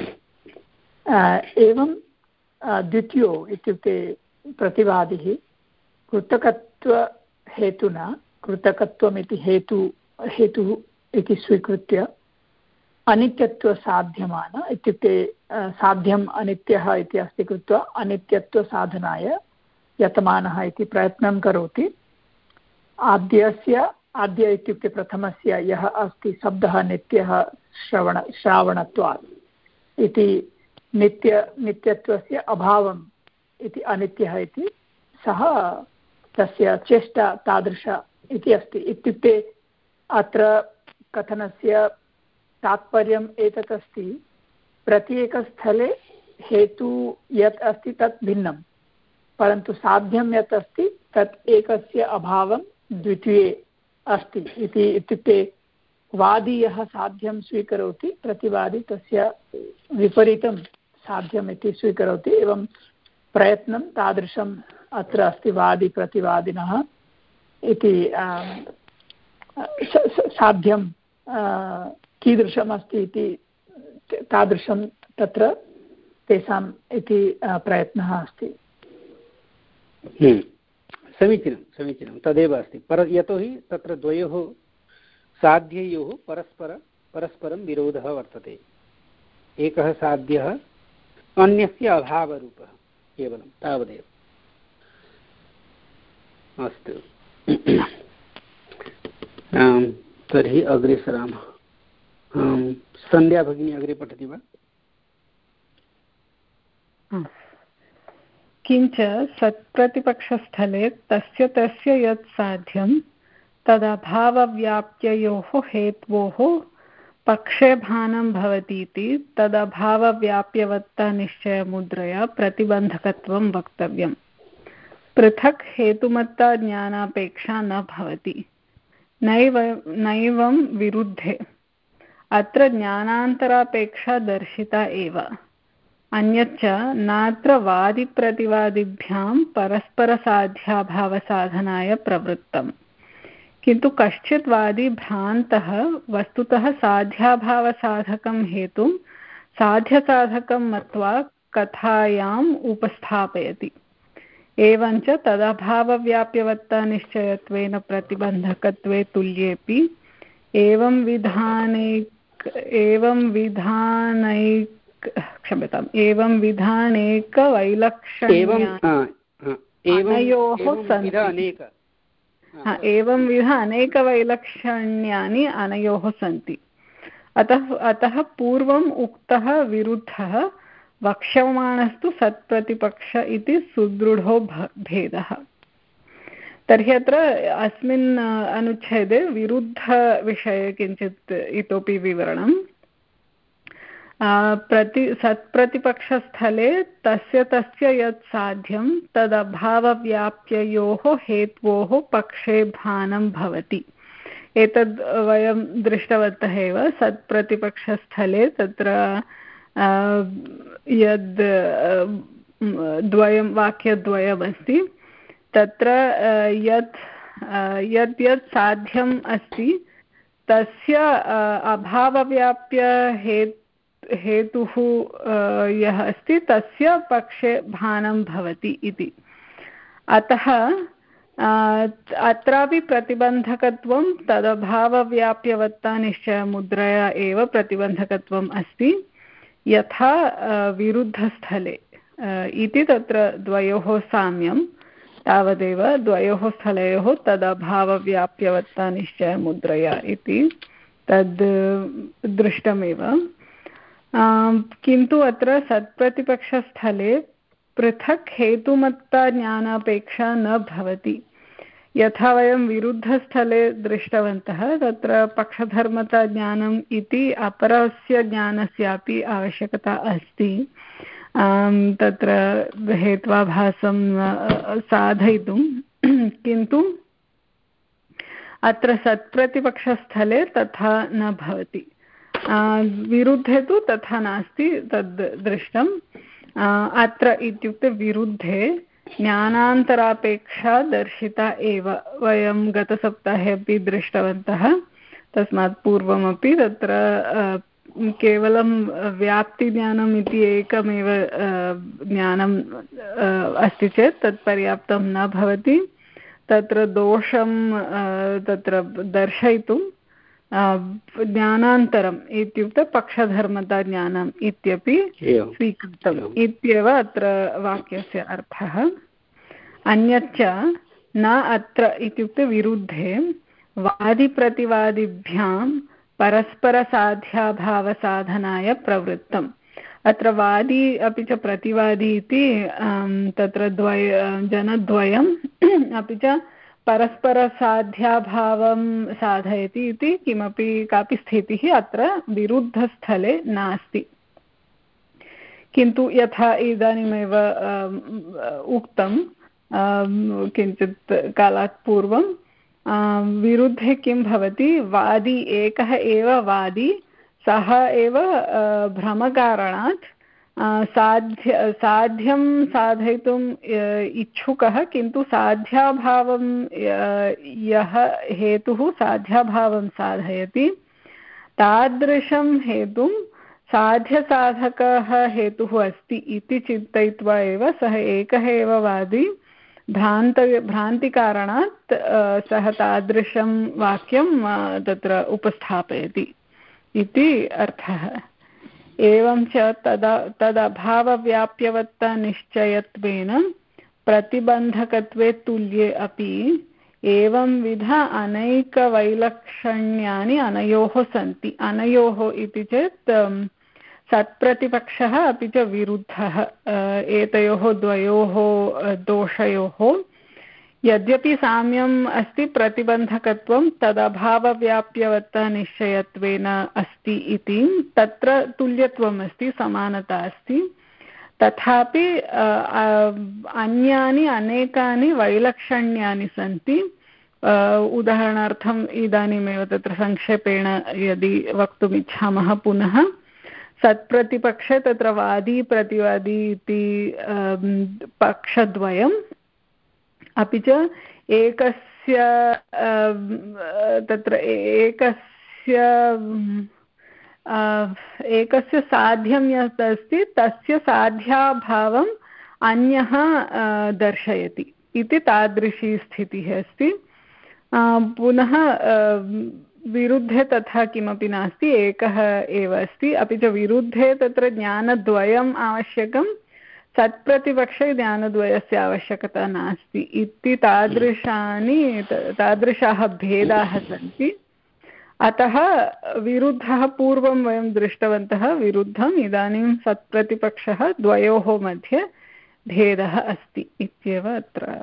[SPEAKER 3] एवं द्वितीयो इत्युक्ते प्रतिवादिः कृतकत्वहेतुना कृतकत्वम् इति हेतु हेतुः इति स्वीकृत्य अनित्यत्वसाध्यमान इत्युक्ते साध्यम् अनित्यः इति अस्ति कृत्वा अनित्यत्वसाधनाय यतमानः इति प्रयत्नं करोति। आद्यस्य आद्य इत्युक्ते प्रथमस्य यः अस्ति शब्दः नित्यः श्रवण श्रावणत्वात् इति नित्य नित्यत्वस्य अभावम् इति अनित्यः इति सः तस्य चेष्टा तादृश इति अस्ति। इत्युक्ते अत्र कथनस्य तात्पर्यम् एतत् अस्ति, प्रत्येकस्थले हेतु यत् अस्ति तत् भिन्नं, परन्तु साध्यं यत् अस्ति तत् एकस्य अभावं द्वितीये अस्ति इति। इत्युक्ते वादी यः साध्यं स्वीकरोति प्रतिवादी तस्य विपरीतं साध्यम् इति स्वीकरोति। एवं प्रयत्नं तादृशम् अत्र अस्ति वादी प्रतिवादिनः इति। साध्यं कीदृशम् अस्ति इति तादृशं तत्र तेषाम् इति प्रयत्नः अस्ति।
[SPEAKER 1] समीचीनं समीचीनं तदेव अस्ति। पर यतोहि तत्र द्वयोः साध्ययोः परस्पर परस्परं विरोधः वर्तते। एकः साध्यः अन्यस्य अभावरूपः, केवलं तावदेव। अस्तु, तर्हि अग्रे सरामः। सन्ध्या भगिनी अग्रे पठति वा?
[SPEAKER 5] किञ्च सत्प्रतिपक्षस्थले तस्य तस्य यत् साध्यं तदभावव्याप्त्ययोः हेत्वोः पक्षे भानं भवतीति तदभावव्याप्यवत्तानिश्चयमुद्रया प्रतिबन्धकत्वं वक्तव्यम्। पृथक् हेतुमत्ता ज्ञानापेक्षा न भवति। नैव नैवं विरुद्धे अत्र ज्ञानान्तरापेक्षा दर्शिता एव। अन्यच्च नात्र वादिप्रतिवादिभ्यां परस्परसाध्याभावसाधनाय प्रवृत्तम्। किन्तु कश्चित् वादी भ्रान्तः वस्तुतः साध्याभावसाधकं हेतुं साध्यसाधकं मत्वा कथायाम् उपस्थापयति। एवञ्च तदभावव्याप्यवत्तानिश्चयत्वेन प्रतिबन्धकत्वे तुल्येऽपि एवं विधानैक एवं विधानैक क्षम्यताम् एवं विधानेकवैलक्षण्यानयोः सन्ति। एवं विध अनेकवैलक्षण्यानि अनयोः सन्ति। अतः अतः पूर्वम् उक्तः विरुद्धः वक्ष्यमाणस्तु सत्प्रतिपक्ष इति सुदृढो भेदः। तर्हि अत्र अस्मिन् अनुच्छेदे विरुद्धविषये किञ्चित् इतोपि विवरणम्। प्रति सत्प्रतिपक्षस्थले तस्य तस्य यत् साध्यं तदभावव्याप्ययोः हेत्वोः पक्षे भानं भवति एतद् वयं दृष्टवन्तः एव सत्प्रतिपक्षस्थले तत्र यद् द्वयं वाक्यद्वयमस्ति तत्र यत् यत् यत् साध्यम् अस्ति तस्य अभावव्याप्य हे हेतुः यः अस्ति तस्य पक्षे भानं भवति इति। अतः अत्रापि प्रतिबन्धकत्वं तदभावव्याप्यवत्ता निश्चयमुद्रया एव प्रतिबन्धकत्वम् अस्ति यथा विरुद्धस्थले इति तत्र द्वयोः साम्यं तावदेव द्वयोः स्थलयोः तदभावव्याप्यवत्ता निश्चयमुद्रया इति तद् दृष्टमेव। किन्तु अत्र सत्प्रतिपक्षस्थले पृथक् हेतुमत्ता ज्ञानापेक्षा न भवति। यथा वयं विरुद्धस्थले दृष्टवन्तः तत्र पक्षधर्मता ज्ञानम् इति अपरस्य ज्ञानस्यापि आवश्यकता अस्ति तत्र हेत्वाभासं साधयितुं, किन्तु अत्र सत्प्रतिपक्षस्थले तथा न भवति। विरुद्धे तु तथा नास्ति, तद् दृष्टम्। अत्र इत्युक्ते विरुद्धे ज्ञानान्तरापेक्षा दर्शिता एव वयं गतसप्ताहे अपि दृष्टवन्तः। तस्मात् पूर्वमपि तत्र केवलं व्याप्तिज्ञानम् इति एकमेव ज्ञानम् अस्ति चेत् तत् पर्याप्तं न भवति। तत्र दोषं तत्र दर्शयितुं ज्ञानान्तरम् इत्युक्ते पक्षधर्मता ज्ञानम् इत्यपि स्वीकृतम् इत्येव अत्र वाक्यस्य अर्थः। अन्यच्च न अत्र इत्युक्ते विरुद्धे वादिप्रतिवादिभ्यां परस्परसाध्याभावसाधनाय प्रवृत्तम्। अत्र वादी अपि च प्रतिवादी इति तत्र द्वय जनद्वयम् अपि च परस्परसाध्याभावं साधयति इति किमपि कापि स्थितिः अत्र विरुद्धस्थले नास्ति। किन्तु यथा इदानीमेव उक्तं किञ्चित् कालात् पूर्वं विरुद्धे किं भवति, वादी एकः एव वादी, सः एव भ्रमकारणात् साध्य साध्यं साधयितुम् इच्छुकः, किन्तु साध्याभावं यः हेतुः साध्याभावं साधयति तादृशं हेतुं साध्यसाधकः हेतुः अस्ति इति चिन्तयित्वा एव सः एकः एव वादी भ्रान्त भ्रान्तिकारणात् सः तादृशं वाक्यं तत्र उपस्थापयति इति अर्थः। एवं च तदा तदभावव्याप्यवत्ता निश्चयत्वेन प्रतिबन्धकत्वे तुल्ये अपि एवंविध अनैकवैलक्षण्यानि अनयोः सन्ति। अनयोः इति चेत् सत्प्रतिपक्षः अपि च विरुद्धः एतयोः द्वयोः दोषयोः यद्यपि साम्यम् अस्ति प्रतिबन्धकत्वं तदभावव्याप्यवत्ता निश्चयत्वेन अस्ति इति तत्र तुल्यत्वम् अस्ति, समानता अस्ति। तथापि अन्यानि अनेकानि वैलक्षण्यानि सन्ति। उदाहरणार्थम् इदानीमेव तत्र संक्षेपेण यदि वक्तुम् इच्छामः पुनः, सत्प्रतिपक्षे तत्र वादी प्रतिवादी इति पक्षद्वयम्, अपि च एकस्य तत्र एकस्य एकस्य साध्यं यत् अस्ति तस्य साध्याभावम् अन्यः दर्शयति इति तादृशी स्थितिः अस्ति। पुनः विरुद्धे तथा किमपि नास्ति, एकः एव अस्ति। अपि च विरुद्धे तत्र ज्ञानद्वयम् आवश्यकं, सत्प्रतिपक्षे ज्ञानद्वयस्य आवश्यकता नास्ति इति तादृशानि तादृशाः भेदाः सन्ति। अतः विरुद्धः पूर्वं वयं दृष्टवन्तः विरुद्धम्, इदानीं सत्प्रतिपक्षः, द्वयोः मध्ये भेदः अस्ति इत्येव अत्र।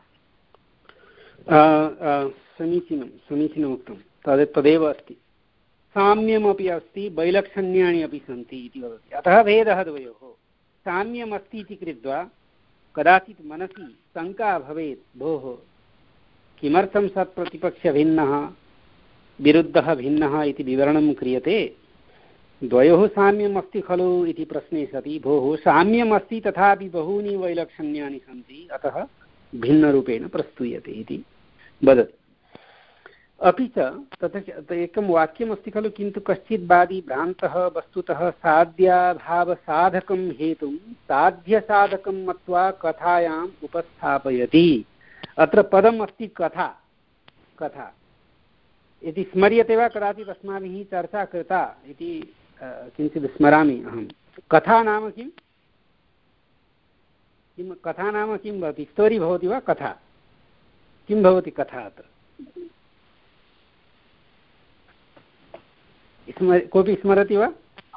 [SPEAKER 1] समीचीनं समीचीनम् उक्तं। तद् तदेव अस्ति, साम्यमपि अस्ति वैलक्षण्यानि अपि सन्ति इति वदति। अतः भेदः द्वयोः। साम्यम् अस्ति इति कृत्वा कदाचित् मनसि शङ्का भवेत्, भोः किमर्थं सत्प्रतिपक्षभिन्नः विरुद्धः भिन्नः इति विवरणं क्रियते द्वयोः साम्यम् अस्ति खलु इति प्रश्ने सति भोः साम्यम् अस्ति तथापि बहूनि वैलक्षण्यानि सन्ति अतः भिन्नरूपेण प्रस्तूयते इति वदति। अपि च तथा एकं वाक्यमस्ति खलु किन्तु कश्चित् वादी भ्रान्तः वस्तुतः साध्याभावसाधकं हेतुं साध्यसाधकं मत्वा कथायाम् उपस्थापयति। अत्र पदम् अस्ति कथा कथा इति स्मर्यते वा कदाचित् अस्माभिः चर्चा कृता इति किञ्चित् स्मरामि अहं। कथा नाम किं किं कथा नाम किं भवति स्टोरि भवति वा कथा किं भवति कथा अत्र स्म कोऽपि स्मरति वा?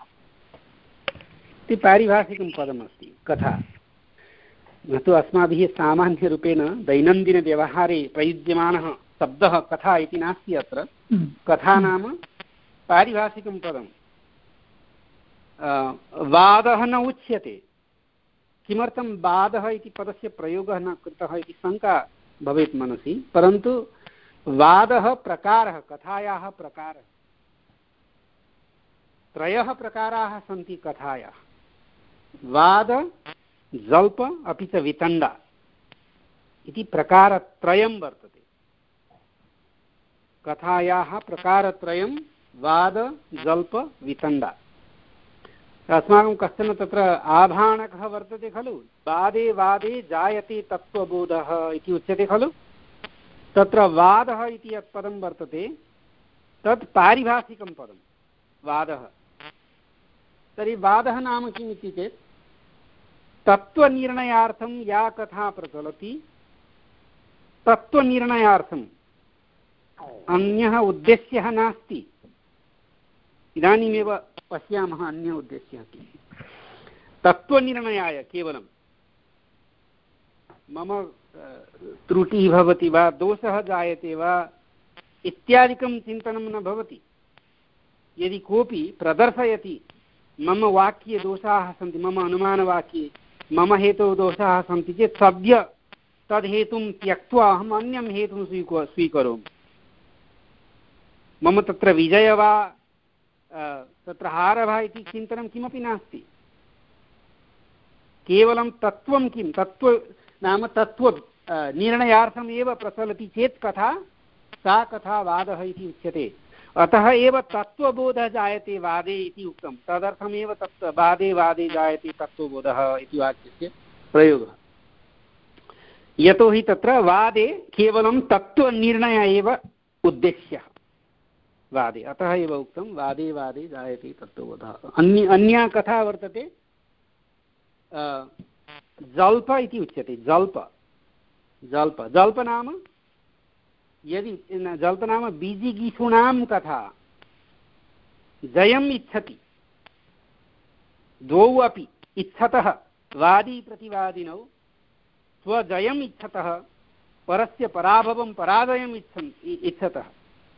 [SPEAKER 1] इति पारिभाषिकं पदमस्ति कथा न तु अस्माभिः सामान्यरूपेण दैनन्दिनव्यवहारे प्रयुज्यमानः शब्दः कथा इति नास्ति अत्र। कथा नाम पारिभाषिकं पदं। वादः न उच्यते। किमर्थं वादः इति पदस्य प्रयोगः न कृतः इति शङ्का भवेत् मनसि, परन्तु वादः प्रकारः कथायाः प्रकारः। त्रयः प्रकाराः सन्ति कथायाः वाद जल्प अपि च वितण्डा इति प्रकारत्रयं वर्तते। कथायाः प्रकारत्रयं वाद जल्प वितण्डा। अस्माकं कश्चन तत्र आभाणकः वर्तते खलु वादे वादे जायते तत्त्वबोधः इति उच्यते खलु। तत्र वादः इति यत् पदं वर्तते तत् पारिभाषिकं पदं वादः। तर्हि वादः नाम किम् इति चेत् तत्त्वनिर्णयार्थं या कथा प्रचलति तत्त्वनिर्णयार्थम् अन्यः उद्देश्यः नास्ति। इदानीमेव पश्यामः अन्य उद्देश्यः किम्। तत्त्वनिर्णयाय केवलं मम त्रुटिः भवति वा दोषः जायते वा इत्यादिकं चिन्तनं न भवति। यदि कोऽपि प्रदर्शयति मम वाक्ये दोषाः सन्ति मम अनुमानवाक्ये मम हेतौ दोषाः सन्ति चेत् सद्य तद्हेतुं त्यक्त्वा अहम् अन्यं हेतुं स्वीको स्वीकरोमि। मम तत्र विजय वा तत्र हारः वा इति चिन्तनं किमपि नास्ति। केवलं तत्त्वं किं तत्त्व नाम तत्त्व निर्णयार्थमेव प्रचलति चेत् कथा सा कथा वादः इति उच्यते। अतः एव तत्त्वबोधः जायते वादे इति उक्तं। तदर्थमेव तत् वादे वादे जायते तत्त्वबोधः इति वाक्यस्य प्रयोगः। यतोहि तत्र वादे केवलं तत्त्वनिर्णयः एव उद्देश्यः वादे। अतः एव उक्तं वादे वादे जायते तत्त्वबोधः। अन्य अन्या कथा वर्तते जल्प इति उच्यते। जल्प जल्प जल्प नाम यदि जल्प नाम बीजिगीषूणां कथा जयम् इच्छति द्वौ अपि इच्छतः वादी प्रतिवादिनौ स्वजयम् इच्छतः परस्य पराभवं पराजयम् इच्छन् इच्छतः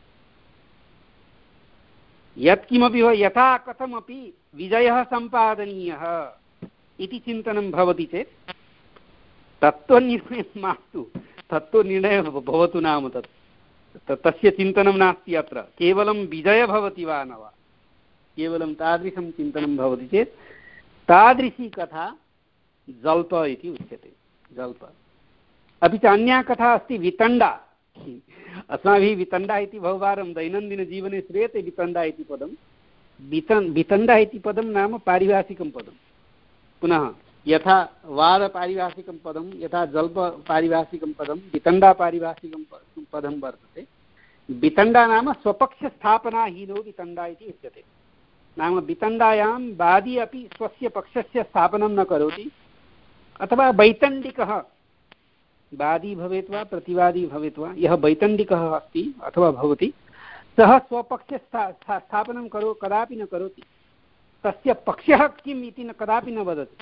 [SPEAKER 1] यत्किमपि वा यथा कथमपि विजयः सम्पादनीयः इति चिन्तनं भवति चेत् तत्त्वनिर्णयं मास्तु। तत्त्वनिर्णयः भवतु नाम तत् तस्य चिन्तनं नास्ति। अत्र केवलं विजय भवति वा न वा केवलं तादृशं चिन्तनं भवति चेत् तादृशी कथा जल्प इति उच्यते। जल्प। अपि च अन्या कथा अस्ति वितण्डा। अस्माभिः वितण्डा इति बहुवारं दैनन्दिनजीवने श्रूयते वितण्डा इति पदं। वितन् वितण्डा इति पदं नाम पारिभाषिकं पदं। पुनः यथा वादपारिभाषिकं पदं यथा जल्पपारिभाषिकं पदं वितण्डा पारिभाषिकं पदं वर्तते। वितण्डा नाम स्वपक्षस्थापनाहीनो वितण्डा इति उच्यते। नाम वितण्डायां वादी अपि स्वस्य पक्षस्य स्थापनं न करोति अथवा वैतण्डिकः वादी भवेत् वा प्रतिवादी भवेत् वा यः वैतण्डिकः अस्ति अथवा भवति सः स्वपक्षे स्था स्थापनं करो कदापि न करोति। तस्य पक्षः किम् इति न कदापि न वदति।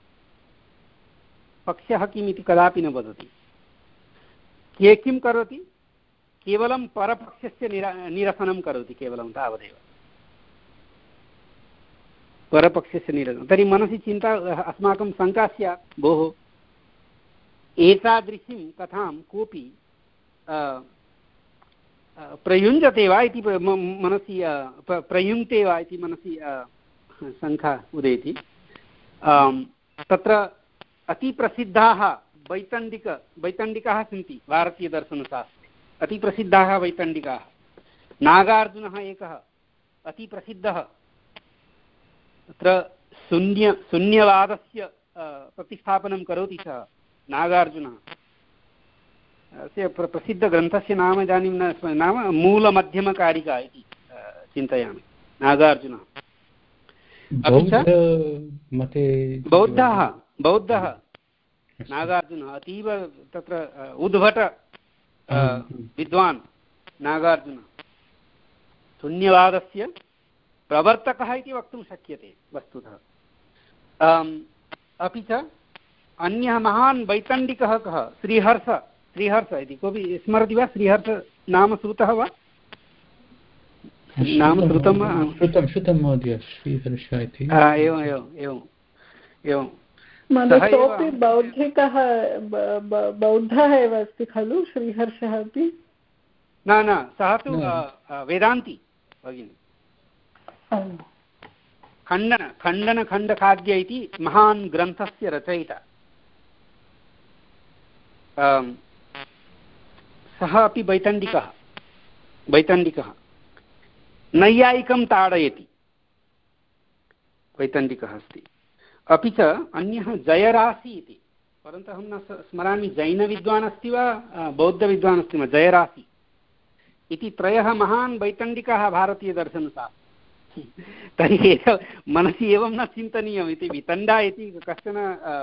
[SPEAKER 1] पक्षः किम् इति कदापि न वदति। के किं करोति केवलं परपक्षस्य निरा निरसनं करोति केवलं तावदेव। परपक्षस्य निरसनं। तर्हि मनसि चिन्ता अस्माकं शङ्का स्यात् भोः एतादृशीं कथां कोऽपि प्रयुञ्जते वा इति मनसि प्रयुङ्क्ते वा इति मनसि शङ्का उदेति। तत्र अतिप्रसिद्धाः वैतण्डिक वैतण्डिकाः सन्ति भारतीयदर्शनशास्त्रे, अतिप्रसिद्धाः वैतण्डिकाः। नागार्जुनः एकः अतिप्रसिद्धः, तत्र शून्य शून्यवादस्य प्रतिस्थापनं करोति सः नागार्जुनः। अस्य प्रसिद्धग्रन्थस्य नाम इदानीं न स्मरामि, नाम मूलमध्यमकारिका इति चिन्तयामि। नागार्जुनः बौद्धः बौद्धः नागार्जुनः अतीव तत्र उद्भट विद्वान् नागार्जुनः, शून्यवादस्य प्रवर्तकः इति वक्तुं शक्यते वस्तुतः। अपि च अन्यः महान् वैतण्डिकः कः? श्रीहर्ष श्रीहर्ष इति कोऽपि स्मरति वा? श्रीहर्ष नाम श्रुतः वा? नाम श्रुतं वा?
[SPEAKER 4] श्रुतं श्रुतं महोदय, श्रीहर्ष इति।
[SPEAKER 1] एवम् एवम् एवं एवं
[SPEAKER 5] सोऽपि बौद्धिकः बौद्धः एव अस्ति खलु श्रीहर्षः अपि?
[SPEAKER 1] न न, सः तु वेदान्ती भगिनि। खण्डन खण्डनखण्डकाव्य इति महान् ग्रन्थस्य रचयिता सः अपि वैतण्डिकः वैतण्डिकः नैयायिकं ताडयति वैतण्डिकः अस्ति। अपि च अन्यः जयराशि इति, परन्तु अहं न स्मरामि जैनविद्वान् अस्ति वा बौद्धविद्वान् अस्ति वा, जयराशि इति त्रयः महान् वैतण्डिकाः भारतीयदर्शनशास्त्रे। तर्हि मनसि एवं न चिन्तनीयम् इति, वितण्डा इति कश्चन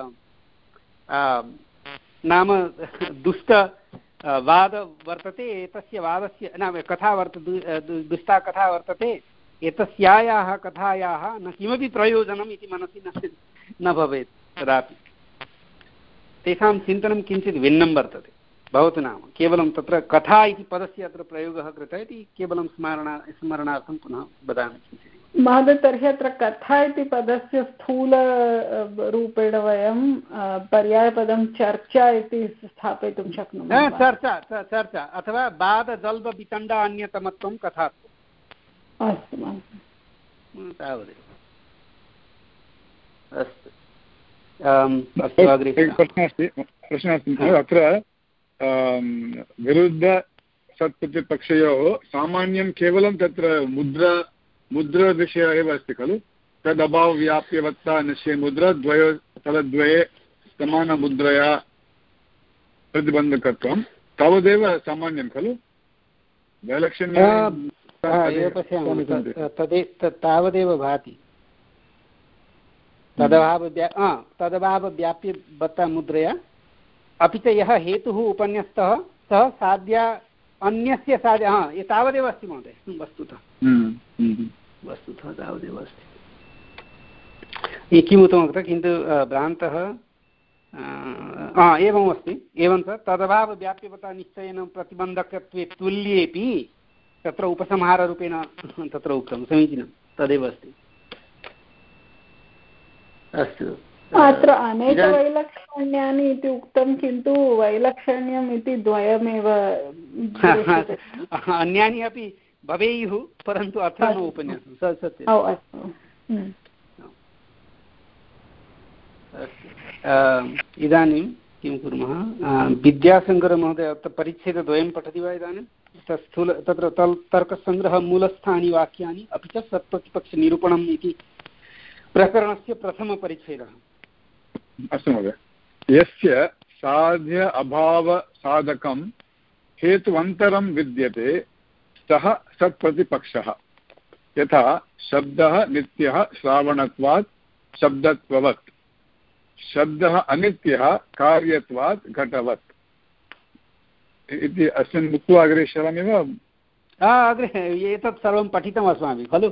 [SPEAKER 1] नाम दुष्ट वाद वर्तते, एतस्य वादस्य नाम कथा वर्तते, दुष्टा कथा वर्तते, एतस्यायाः कथायाः न किमपि प्रयोजनम् इति मनसि न न भवेत् कदापि। तेषां चिन्तनं किञ्चित् भिन्नं वर्तते। भवतु नाम केवलं तत्र कथा इति पदस्य अत्र प्रयोगः कृतः इति केवलं स्मरणा स्मरणार्थं पुनः वदामि किञ्चित्।
[SPEAKER 5] महोदय, तर्हि अत्र कथा इति पदस्य स्थूल रूपेण वयं पर्यायपदं चर्चा इति स्थापयितुं शक्नुमः।
[SPEAKER 1] चर्चा चर्चा अथवा वादजल्पवितण्डा अन्यतमत्वं कथात्वम्।
[SPEAKER 5] अस्तु
[SPEAKER 1] तावदेव। अस्तु, प्रश्नः
[SPEAKER 2] अस्ति प्रश्नः अस्ति अत्र विरुद्धसत्प्रतिपक्षयोः सामान्यं केवलं तत्र मुद्रा मुद्राविषयः एव अस्ति खलु? तदभावव्याप्यवत्ता निश्चय मुद्रा द्वयो तलद्वये समानमुद्रया प्रतिबन्धकत्वं तावदेव सामान्यं खलु? वैलक्षण्यं
[SPEAKER 1] तावदेव भाति। तदभावव्या तदभावव्याप्यवत्ता मुद्रया, अपि च यः हेतुः उपन्यस्तः सः साध्या अन्यस्य साध्य, हा तावदेव अस्ति महोदय। वस्तुतः वस्तुतः तावदेव अस्ति। किमुक्तमत्र किन्तु भ्रान्तः एवम् अस्ति। एवं च तदभावव्याप्यवत्ता निश्चयेन प्रतिबन्धकत्वे तुल्येपि तत्र उपसंहाररूपेण तत्र उक्तं, समीचीनं, तदेव अस्ति। अस्तु,
[SPEAKER 5] अत्र अनेकवैलक्षण्यानि इति उक्तं, किन्तु वैलक्षण्यम् इति द्वयमेव।
[SPEAKER 1] अन्यानि अपि भवेयुः, परन्तु अत्र न उपन्यासं। सत्यम्।
[SPEAKER 5] अस्तु,
[SPEAKER 1] अस्तु, इदानीं किं कुर्मः? विद्याशङ्करमहोदय अत्र परिच्छेदद्वयं पठति वा इदानीं? स्थूल तत्र तल् तर्कसङ्ग्रह मूलस्थानि वाक्यानि अपि च सत्प्रतिपक्षनिरूपणम् इति प्रकरणस्य प्रथमपरिच्छेदः।
[SPEAKER 2] अस्तु महोदय। यस्य साध्य अभावसाधकं हेत्वन्तरं विद्यते सः सत्प्रतिपक्षः। यथा शब्दः नित्यः श्रावणत्वात् शब्दत्ववत्, शब्दः अनित्यः कार्यत्वात् घटवत् इति अस्मिन् उक्त्वा अग्रे सरामि वा?
[SPEAKER 1] अग्रे एतत् सर्वं पठितम् अस्माभिः खलु?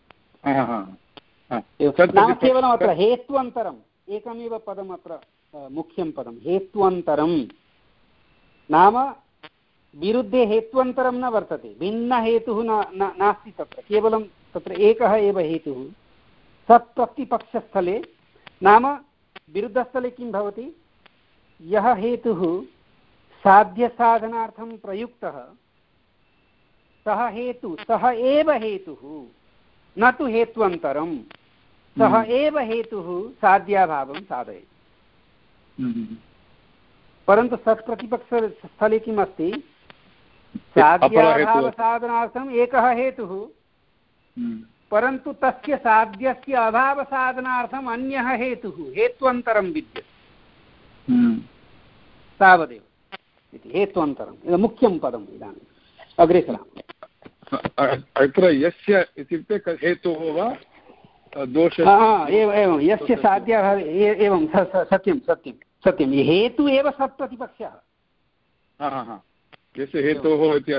[SPEAKER 1] नाम केवलम् अत्र हेत्वन्तरम् एकमेव पदम् अत्र मुख्यं पदं, हेत्वन्तरं नाम विरुद्धे हेत्वन्तरं न वर्तते, भिन्नहेतुः न नास्ति तत्र, केवलं तत्र एकः एव हेतुः। सत्प्रतिपक्षस्थले नाम विरुद्धस्थले किं भवति? यः हेतुः साध्यसाधनार्थं प्रयुक्तः सः हेतु सः एव हेतुः न तु हेत्वन्तरं सः एव हेतुः साध्याभावं साधयति परन्तु सत्प्रतिपक्षस्थले किम् अस्ति साध्याभावसाधनार्थम् एकः हेतुः परन्तु तस्य साध्यस्य अभावसाधनार्थम् अन्यः हेतुः हेत्वन्तरं विद्यते तावदेव इति हेत्वन्तरम् इदं मुख्यं पदम् इदानीम् अग्रे सरामः
[SPEAKER 2] अत्र यस्य इत्युक्ते हेतुः वा दोषः
[SPEAKER 1] एवम् एवं यस्य साध्याभाव एवं सत्यं सत्यं सत्यं हेतु एव सत्प्रतिपक्षः
[SPEAKER 2] यस्य हेतोः इति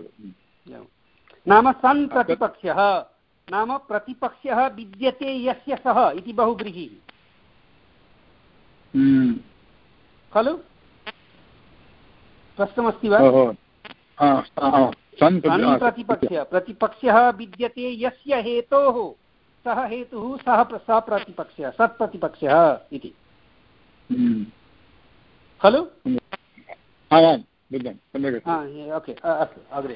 [SPEAKER 1] नाम सन् प्रतिपक्षः नाम प्रतिपक्षः विद्यते यस्य सः इति बहुव्रीहिः खलु स्पष्टमस्ति वा सन् प्रतिपक्षः प्रतिपक्षः विद्यते यस्य हेतोः सः हेतुः सः सः प्रतिपक्षः सत्प्रतिपक्षः इति खलु ओके अस्तु अग्रे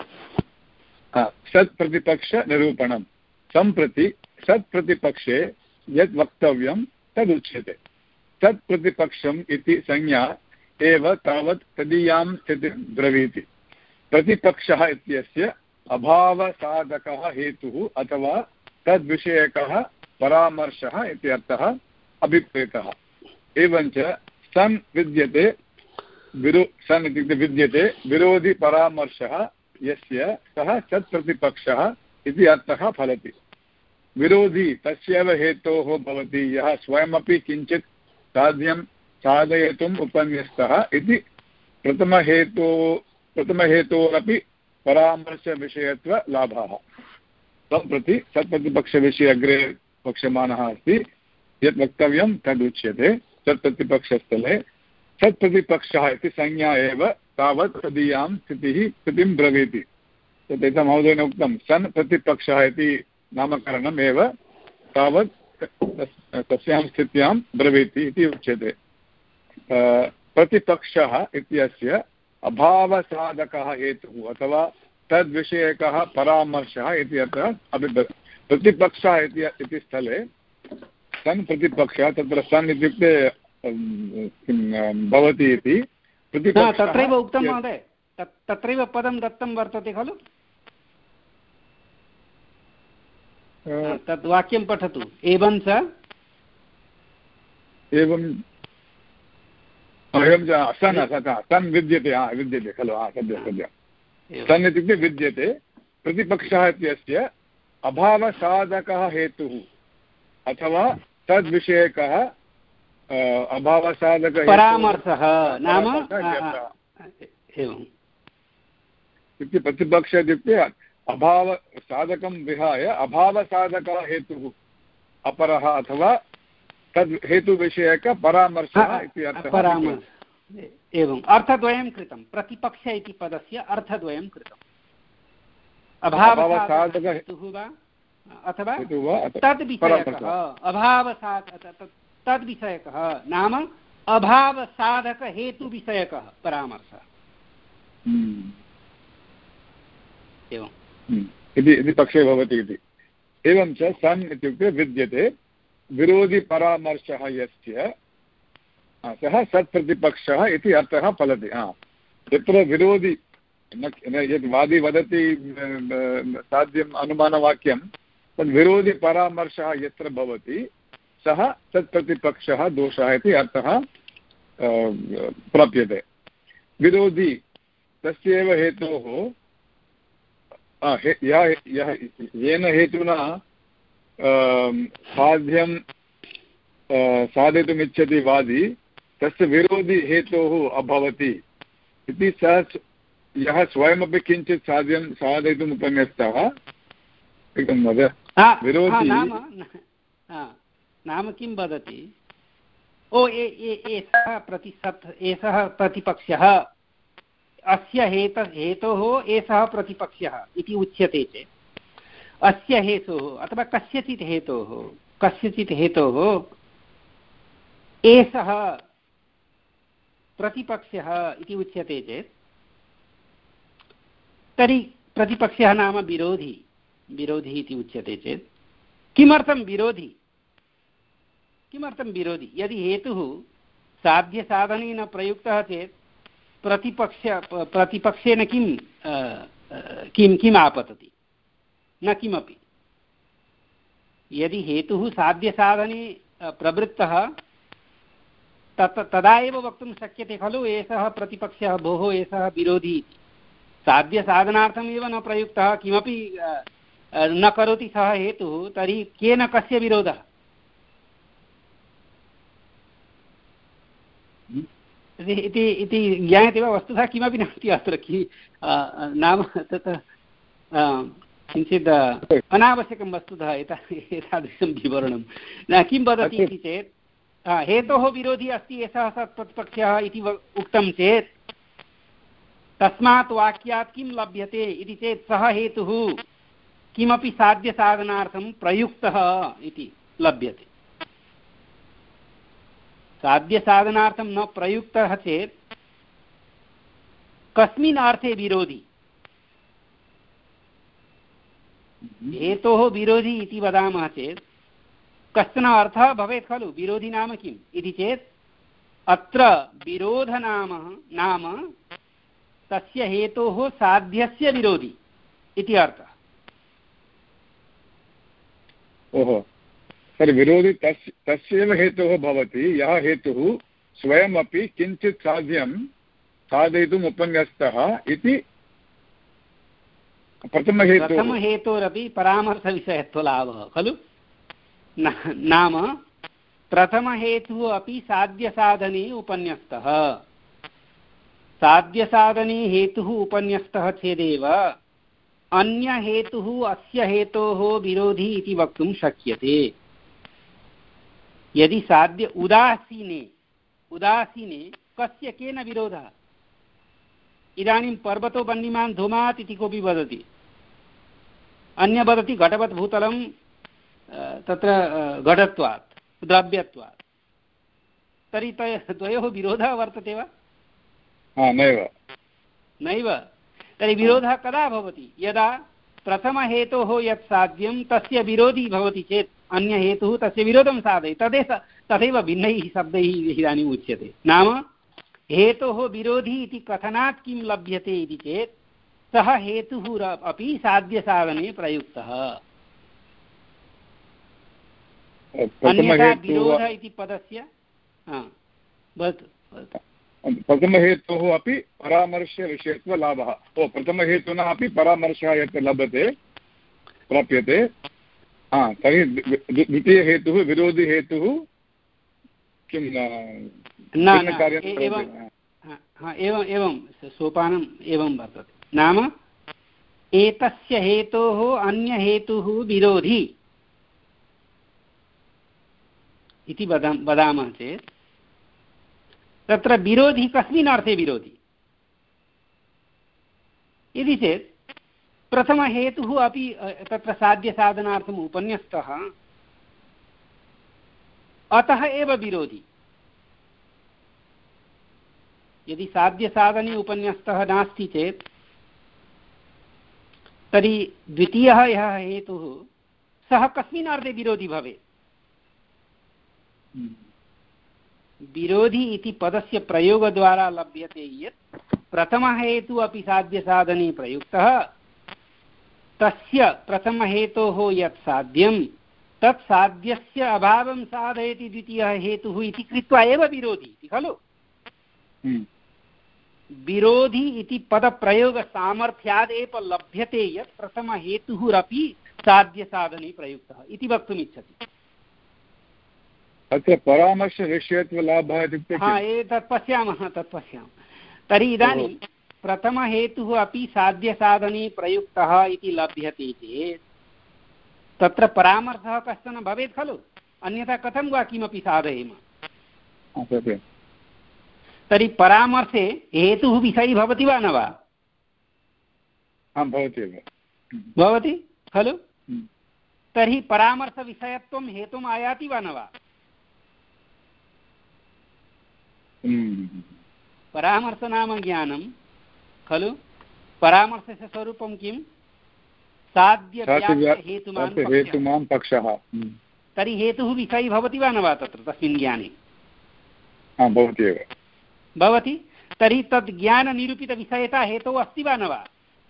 [SPEAKER 2] सत्प्रतिपक्षनिरूपणं सम्प्रति सत्प्रतिपक्षे यद् वक्तव्यं तदुच्यते सत्प्रतिपक्षम् इति संज्ञा एव तावत् तदीयां स्थितिं ब्रवीति प्रतिपक्षः इत्यस्य अभावसाधकः हेतुः अथवा तद्विषयकः परामर्शः इत्यर्थः अभिप्रेतः एवञ्च सन् विद्यते विरो सन् इत्युक्ते विद्यते विरोधिपरामर्शः यस्य सः सत्प्रतिपक्षः इति अर्थः फलति विरोधी तस्यैव हेतोः भवति यः स्वयमपि किञ्चित् साध्यं साधयितुम् उपन्यस्तः इति प्रथमहेतो प्रथमहेतोरपि परामर्शविषयत्वलाभः सम्प्रति सत्प्रतिपक्षविषये अग्रे वक्ष्यमाणः अस्ति यत् वक्तव्यं तदुच्यते सत्प्रतिपक्षस्थले सत्प्रतिपक्षः इति संज्ञा एव तावत् तदीयां स्थितिः स्थितिं ब्रवीति तथा महोदयेन उक्तं सन् प्रतिपक्षः इति नामकरणम् एव तावत् तस्यां स्थित्यां ब्रवीति इति उच्यते प्रतिपक्षः इत्यस्य अभावसाधकः हेतुः अथवा तद्विषयकः परामर्शः इति अत्र अभिप्रेतः प्रतिपक्षः इति स्थले सन् प्रतिपक्षः तत्र सन् इत्युक्ते भवति इति
[SPEAKER 1] तत्रैव उक्तं महोदय तत्रैव पदं दत्तं वर्तते खलु तद् वाक्यं पठतु एवं च
[SPEAKER 2] एवं एवं च सन् सन् विद्यते हा विद्यते खलु हा सद्य सद्य सन् इत्युक्ते विद्यते प्रतिपक्षः इत्यस्य अभावसाधकः हेतुः अथवा तद्विषयकः अभावसाधकः
[SPEAKER 1] परामर्शः नाम एवम्
[SPEAKER 2] इत्युक्ते प्रतिपक्षः इत्युक्ते अभावसाधकं विहाय अभावसाधकः हेतुः अपरः अथवा तद् हेतुविषयकपरामर्शः इति अर्थः
[SPEAKER 1] एवम् अर्थद्वयं कृतं प्रतिपक्ष इति पदस्य अर्थद्वयं कृतम् अभावसाधकः हेतुः वा अथवा तद्विषयकः अभावसाधक तद्विषयकः नाम अभावसाधकहेतुविषयकः परामर्शः एवम्
[SPEAKER 2] इति पक्षे भवति इति एवं च सन् इत्युक्ते विद्यते विरोधिपरामर्शः यस्य सः सत्प्रतिपक्षः इति अर्थः फलति यत्र विरोधि यद् वादी वदति साध्यम् अनुमानवाक्यं तद् विरोधिपरामर्शः यत्र भवति सः तत्प्रतिपक्षः दोषः इति अर्थः प्राप्यते विरोधी तस्यैव हेतोः येन हेतुना साध्यं साधयितुमिच्छति वादी तस्य विरोधी हेतोः अभवति इति सः यः स्वयमपि किञ्चित् साध्यं साधयितुम् उपन्यस्तः एकं वद विरोधी
[SPEAKER 1] नाम किं वदति ओ एषः प्रतिसत् एषः प्रतिपक्षः अस्य हेत हेतोः एषः प्रतिपक्षः इति उच्यते चेत् अस्य हेतोः अथवा कस्यचित् हेतोः कस्यचित् हेतोः एषः प्रतिपक्षः इति उच्यते चेत् तर्हि प्रतिपक्षः नाम विरोधी विरोधी इति उच्यते चेत् किमर्थं विरोधी किमर्थं विरोधी यदि हेतुः साध्यसाधने न प्रयुक्तः चेत् प्रतिपक्ष प्रतिपक्षेन किं किं किम् आपतति न किमपि यदि हेतुः साध्यसाधने प्रवृत्तः तत् तदा एव वक्तुं शक्यते खलु एषः प्रतिपक्षः भोः एषः विरोधी साध्यसाधनार्थमेव न प्रयुक्तः किमपि न करोति सः हेतुः तर्हि केन कस्य विरोधः इति इति ज्ञायते वा वस्तुतः किमपि नास्ति अत्र कि नाम तत् किञ्चित् अनावश्यकं वस्तुतः एतादृशं विवरणं न किं वदति इति चेत् हेतोः विरोधी अस्ति एषः सत्प्रतिपक्षः इति उक्तं चेत् तस्मात् वाक्यात् किं लभ्यते इति चेत् सः हेतुः किमपि साध्यसाधनार्थं प्रयुक्तः इति लभ्यते साध्यसाधनार्थं न प्रयुक्तः चेत् कस्मिन् अर्थे विरोधी हेतोः विरोधी इति वदामः चेत् कश्चन अर्थः भवेत् खलु विरोधी नाम किम् इति चेत् अत्र विरोधनाम नाम तस्य हेतोः साध्यस्य विरोधी इति अर्थः
[SPEAKER 2] ओहो तर्हि विरोधी तस्य तस्यैव हेतुः भवति यः हेतुः स्वयमपि किञ्चित् साध्यं साधयितुम् उपन्यस्तः इति प्रथमहेतुः
[SPEAKER 1] प्रथमहेतोरपि परामर्शविषयत्वलाभः खलु नाम प्रथमहेतुः अपि साध्यसाधने उपन्यस्तः साध्यसाधने हेतुः उपन्यस्तः चेदेव अन्यहेतुः अस्य हेतोः विरोधी इति वक्तुं शक्यते यदि साध्य उदासीने उदासीने कस्य केन विरोधः इदानीं पर्वतो वह्निमान् धूमात् इति कोऽपि वदति अन्य वदति घटवत् भूतलं तत्र घटत्वात् द्रव्यत्वात् तर्हि द्वयोः विरोधः वर्तते वा
[SPEAKER 2] नैव
[SPEAKER 1] नैव तर्हि विरोधः कदा भवति यदा प्रथमहेतोः यत् साध्यं तस्य विरोधी भवति चेत् अन्यहेतुः तस्य विरोधं साधयति तदेव तथैव भिन्नैः शब्दैः इदानीम् उच्यते नाम हेतोः विरोधी इति कथनात् किं लभ्यते इति चेत् सः हेतुः अपि साध्यसाधने प्रयुक्तः अन्यथा विरोध इति पदस्य वदतु
[SPEAKER 2] प्रथमहेतोः अपि परामर्शविषयत्वलाभः ओ प्रथमहेतुना अपि परामर्शः यत् लभ्यते प्राप्यते हा तर्हि द्वितीयहेतुः विरोधिहेतुः किं
[SPEAKER 1] एवम् एवं सोपानम् एवं वर्तते नाम एतस्य हेतोः अन्यहेतुः विरोधी इति वदाम वदामः चेत् तत्र विरोधी कस्मिन् अर्थे विरोधी यदि चेत् प्रथमहेतुः अपि तत्र साध्यसाधनार्थम् उपन्यस्तः अतः एव विरोधी यदि साध्यसाधने उपन्यस्तः नास्ति चेत् तर्हि द्वितीयः यः हेतुः सः कस्मिन् अर्थे विरोधी भवेत् विरोधी इति पदस्य प्रयोगद्वारा लभ्यते यत् प्रथमहेतुः अपि साध्यसाधने प्रयुक्तः तस्य प्रथमहेतोः यत् साध्यं तत् साध्यस्य अभावं साधयति द्वितीयः हेतुः इति कृत्वा एव विरोधी इति खलु विरोधी इति पदप्रयोगसामर्थ्यादेव लभ्यते यत् प्रथमहेतुरपि साध्यसाधने प्रयुक्तः इति वक्तुमिच्छति
[SPEAKER 2] अत्र परामर्शविषयत्वलाभः इत्युक्ते
[SPEAKER 1] हा एतत् पश्यामः तत् पश्यामः तर्हि इदानीं प्रथमहेतुः अपि साध्यसाधने प्रयुक्तः इति लभ्यते चेत् तत्र परामर्शः कश्चन भवेत् खलु अन्यथा कथं वा किमपि साधयेम तर्हि परामर्शे हेतुः विषयी भवति वा न वा भवति खलु तर्हि परामर्शविषयत्वं हेतुम् आयाति वा न वा परामर्श नाम ज्ञानं खलु परामर्शस्य स्वरूपं किं? साध्यव्याप्तहेतुमान्
[SPEAKER 2] पक्षः।
[SPEAKER 1] तर्हि हेतुः विषयी भवति वा न वा तत्र तस्मिन् ज्ञाने?
[SPEAKER 2] भवति एव
[SPEAKER 1] भवति। तर्हि तद् ज्ञाननिरूपितविषयता हेतौ अस्ति वा न वा?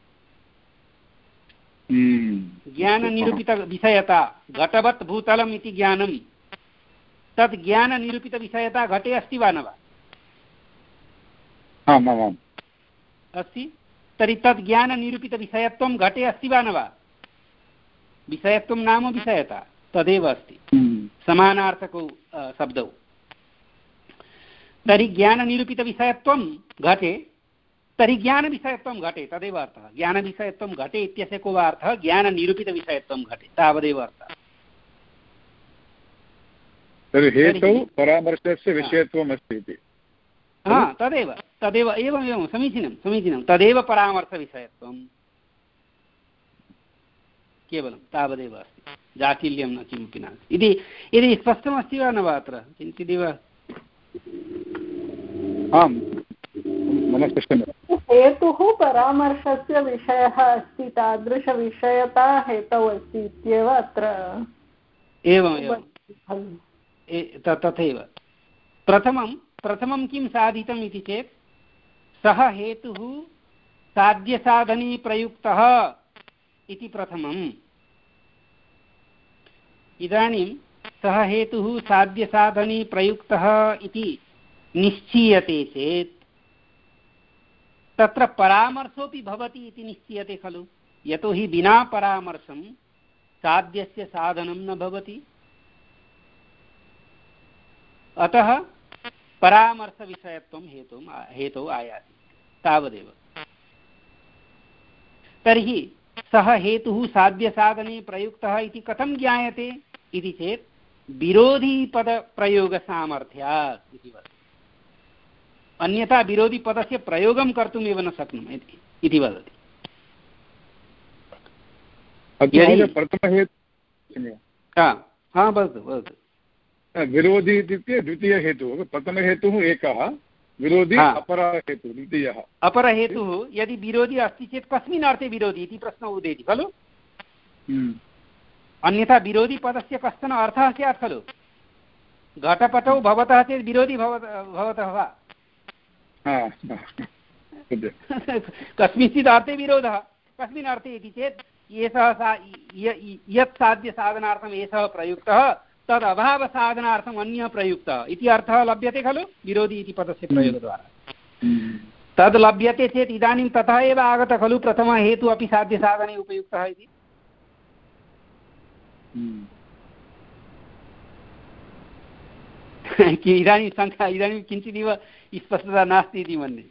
[SPEAKER 1] ज्ञाननिरूपितविषयता घटवत् भूतलम् इति ज्ञानं, तद् ज्ञाननिरूपितविषयता घटे अस्ति वा न वा? अस्ति। तर्हि तद् ज्ञाननिरूपितविषयत्वं घटे अस्ति वा न वा? विषयत्वं नाम विषयता तदेव अस्ति, समानार्थकौ शब्दौ। तर्हि ज्ञाननिरूपितविषयत्वं घटे, तर्हि ज्ञानविषयत्वं घटे, तदेव अर्थः। ज्ञानविषयत्वं घटे इत्यस्य को वा अर्थः? ज्ञाननिरूपितविषयत्वं घटे, तावदेव अर्थः।
[SPEAKER 2] तर्हि हेतौ परामर्शस्य विषयत्वम् अस्ति इति।
[SPEAKER 1] हा, तदेव तदेव एवम् एवं समीचीनं समीचीनं तदेव परामर्शविषयत्वं, केवलं तावदेव अस्ति, जाटिल्यं न किमपि नास्ति इति। यदि स्पष्टमस्ति वा न वा अत्र किञ्चिदिव?
[SPEAKER 2] आम्, मम स्पष्टमेव।
[SPEAKER 5] हेतुः परामर्शस्य विषयः अस्ति, तादृशविषयता हेतौ अस्ति इत्येव अत्र।
[SPEAKER 1] एवम् एवं तथैव। प्रथमं प्रथमं किं साधितम् इति चेत् सः हेतुः साध्यसाधनी प्रयुक्तः इति प्रथमम्। इदानीं सः हेतुः साध्यसाधनी प्रयुक्तः इति निश्चीयते चेत् तत्र परामर्शोऽपि भवति इति निश्चीयते खलु, यतोहि विना परामर्शं साध्यस्य साधनं न भवति। अतः परामर्शविषयत्वं हेतु हेतौ आयाति, तावदेव। तर्हि सः हेतुः साध्यसाधने प्रयुक्तः इति कथं ज्ञायते इति चेत् विरोधीपदप्रयोगसामर्थ्यात् इति वदति। अन्यथा विरोधिपदस्य प्रयोगं कर्तुमेव न शक्नुमः इति वदति।
[SPEAKER 2] विरोधी इत्युक्ते द्वितीयहेतुः। प्रथमहेतुः एकः, विरोधी अपरः हेतुः द्वितीयः।
[SPEAKER 1] अपरहेतुः यदि विरोधी अस्ति चेत् कस्मिन् अर्थे विरोधी इति प्रश्नः उदेति खलु। अन्यथा विरोधिपदस्य कश्चन अर्थः स्यात् खलु। घटपटौ भवतः चेत् विरोधी भवतः वा? कस्मिंश्चित् अर्थे विरोधः, कस्मिन् अर्थे इति चेत् एषः यत् साध्यसाधनार्थम् एषः प्रयुक्तः तद् अभावसाधनार्थम् अन्यः प्रयुक्तः इति अर्थः लभ्यते खलु विरोधी इति पदस्य प्रयोगद्वारा। तद् लभ्यते चेत् इदानीं ततः एव आगतः खलु प्रथमः हेतुः अपि साध्यसाधने उपयुक्तः इति। इदानीं संख्या इदानीं किञ्चिदिव स्पष्टता नास्ति इति मन्ये।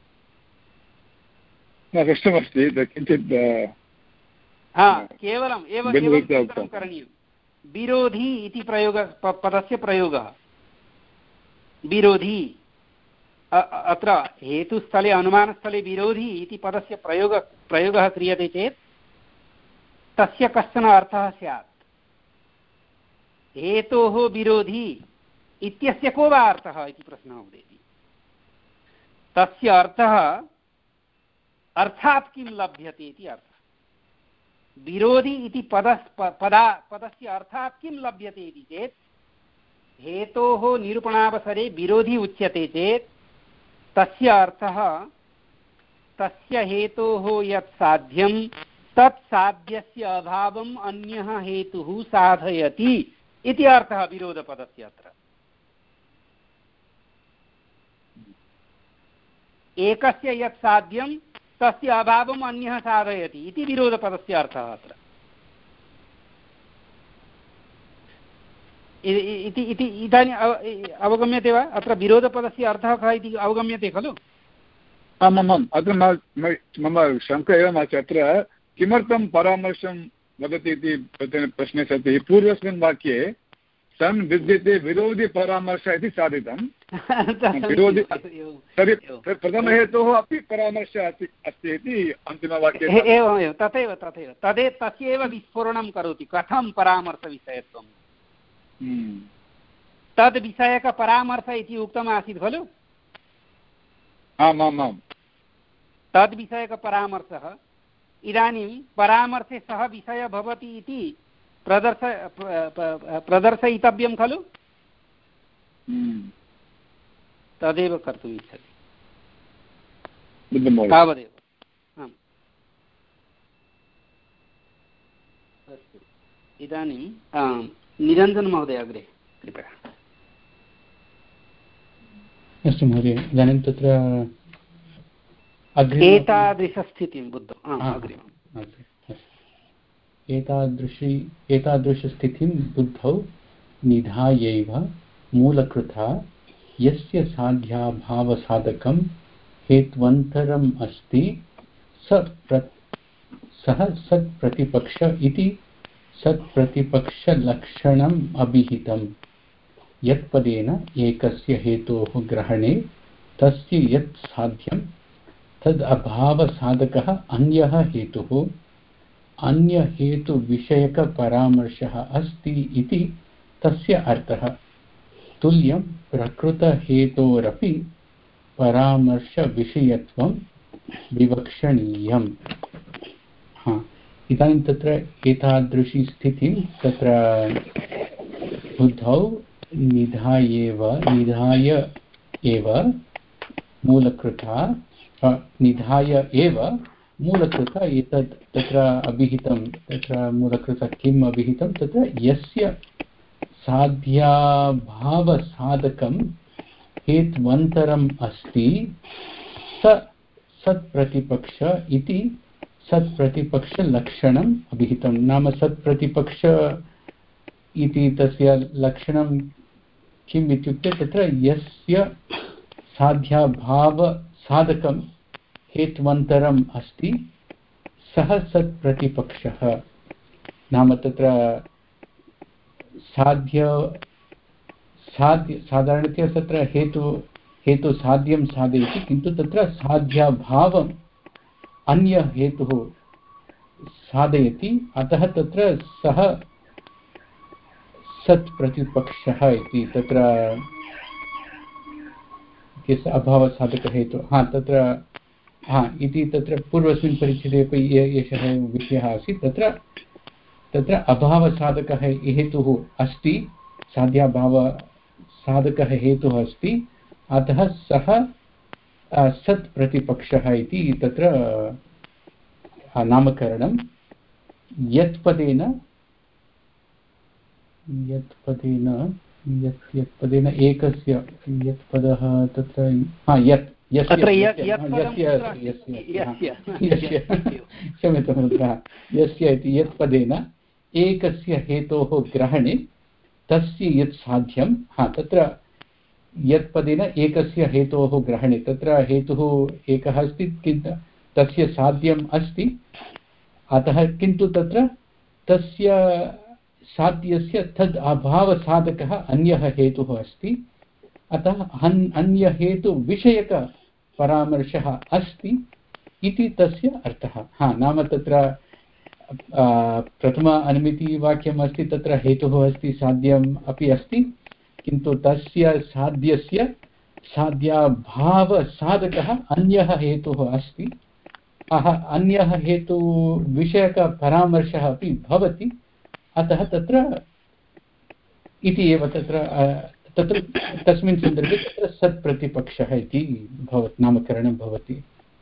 [SPEAKER 2] कष्टमस्ति किञ्चित्।
[SPEAKER 1] हा, केवलम् एव केवलं करणीयं। विरोधी इति प्रयोग पदस्य प्रयोगः विरोधी, अत्र हेतुस्थले अनुमानस्थले विरोधी इति पदस्य प्रयोग प्रयोगः क्रियते चेत् तस्य कश्चन अर्थः स्यात्। हेतोः विरोधी इत्यस्य को वा अर्थः इति प्रश्नः उदेति। तस्य अर्थः अर्थात् किं लभ्यते इति अर्थः। विरोधी इति पदस् पदा पदस्य अर्थात् किं लभ्यते इति चेत् हेतोः निरूपणावसरे विरोधी उच्यते चेत् तस्य अर्थः तस्य हेतोः यत् साध्यं तत् साध्यस्य अभावम् अन्यः हेतुः साधयति इति अर्थः विरोधपदस्य। अत्र एकस्य यत् साध्यं तस्य अभावम् अन्यः साधयति इति विरोधपदस्य अर्थः अत्र। इति इति इदानीम् अवगम्यते वा? अत्र विरोधपदस्य अर्थः कः इति अवगम्यते खलु?
[SPEAKER 2] आम् आम् आम्। अत्र मम शङ्का एवमस्ति, अत्र किमर्थं परामर्शं वदति इति प्रश्ने सति पूर्वस्मिन् वाक्ये सन् विद्यते विरोधी परामर्श इति साधितं। विरोधी तर्हि प्रथमहेतोः अपि परामर्शः अस्ति अस्ति इति अन्तिमवाक्ये।
[SPEAKER 1] एवमेव तथैव तथैव तदे तस्यैव विस्फोरणं करोति कथं परामर्शविषयत्वं। तद् विषयकपरामर्श इति उक्तमासीत् खलु।
[SPEAKER 2] आम् आम् आम्।
[SPEAKER 1] तद्विषयकपरामर्शः इदानीं परामर्शे सः विषयः भवति इति प्रदर्श प्रदर्शयितव्यं खलु तदेव कर्तुम् इच्छति तावदेव आम् अस्तु इदानीं निरञ्जन महोदय अग्रे कृपया
[SPEAKER 4] अस्तु महोदय इदानीं तत्र
[SPEAKER 1] एतादृशस्थितिं बुद्धौ अग्रिमम्
[SPEAKER 4] एतादृशी एतादृशस्थितिं बुद्धौ निधायैव मूलकृता यस्य साध्याभावसाधकं हेत्वन्तरम् अस्ति स प्र सः सत्प्रतिपक्ष इति सत्प्रतिपक्षलक्षणम् अभिहितम् यत्पदेन एकस्य हेतोः ग्रहणे तस्य यत् साध्यं तद् अभावसाधकः अन्यः हेतुः अन्यहेतुविषयकपरामर्शः अस्ति इति तस्य अर्थः तुल्यं प्रकृतहेतोरपि परामर्शविषयत्वं विवक्षणीयम्। हा इदानीं तत्र एतादृशी स्थितिं तत्र बुद्धौ निधायेव निधाय एव मूलकृता निधाय एव मूलकृता एतत् तत्र अभिहितं तत्र मूलकृता किम् अभिहितं तत्र यस्य साध्याभावसाधकं हेत्वन्तरम् अस्ति स सत्प्रतिपक्ष इति सत्प्रतिपक्षलक्षणम् अभिहितं। नाम सत्प्रतिपक्ष इति तस्य लक्षणं किम् इत्युक्ते तत्र यस्य साध्याभावसाधकं हेत्वन्तरम् अस्ति सः सत्प्रतिपक्षः। नाम तत्र साध्य साध्य साधारणतया तत्र हेतु हेतु साध्यं साधयति किन्तु तत्र साध्याभावम् अन्य हेतुः साधयति अतः तत्र सः सत्प्रतिपक्षः इति तत्र अभावसाधकहेतु हा तत्र हा इति तत्र पूर्वस्मिन् परिच्छेदे अपि एषः विषयः आसीत् तत्र तत्र अभावसाधकः हेतुः अस्ति साध्याभावसाधकः हेतुः अस्ति अतः सः सत्प्रतिपक्षः इति तत्र नामकरणं यत्पदेन यत्पदेन यत् यत्पदेन एकस्य यत्पदः तत्र हा यत् क्षम्यतां यस्य इति यत्पदेन एकस्य हेतोः ग्रहणे तस्य यत् साध्यं हा तत्र यत्पदेन एकस्य हेतोः ग्रहणे तत्र हेतुः एकः अस्ति किन्तु तस्य साध्यम् अस्ति अतः किन्तु तत्र तस्य साध्यस्य तद् अभावसाधकः अन्यः हेतुः अस्ति अतः अन्यहेतुविषयकपरामर्शः अस्ति इति तस्य अर्थः। हा नाम तत्र प्रथम अनुमितिवाक्यम् अस्ति तत्र हेतुः अस्ति साध्यम् अपि अस्ति किन्तु तस्य साध्यस्य साध्याभावसाधकः अन्यः हेतुः अस्ति अह अन्यः हेतुविषयकपरामर्शः अपि भवति अतः तत्र इति एव तत्र तत्र तस्मिन् सन्दर्भे तत्र सत्प्रतिपक्षः इति भवति नामकरणं भवति।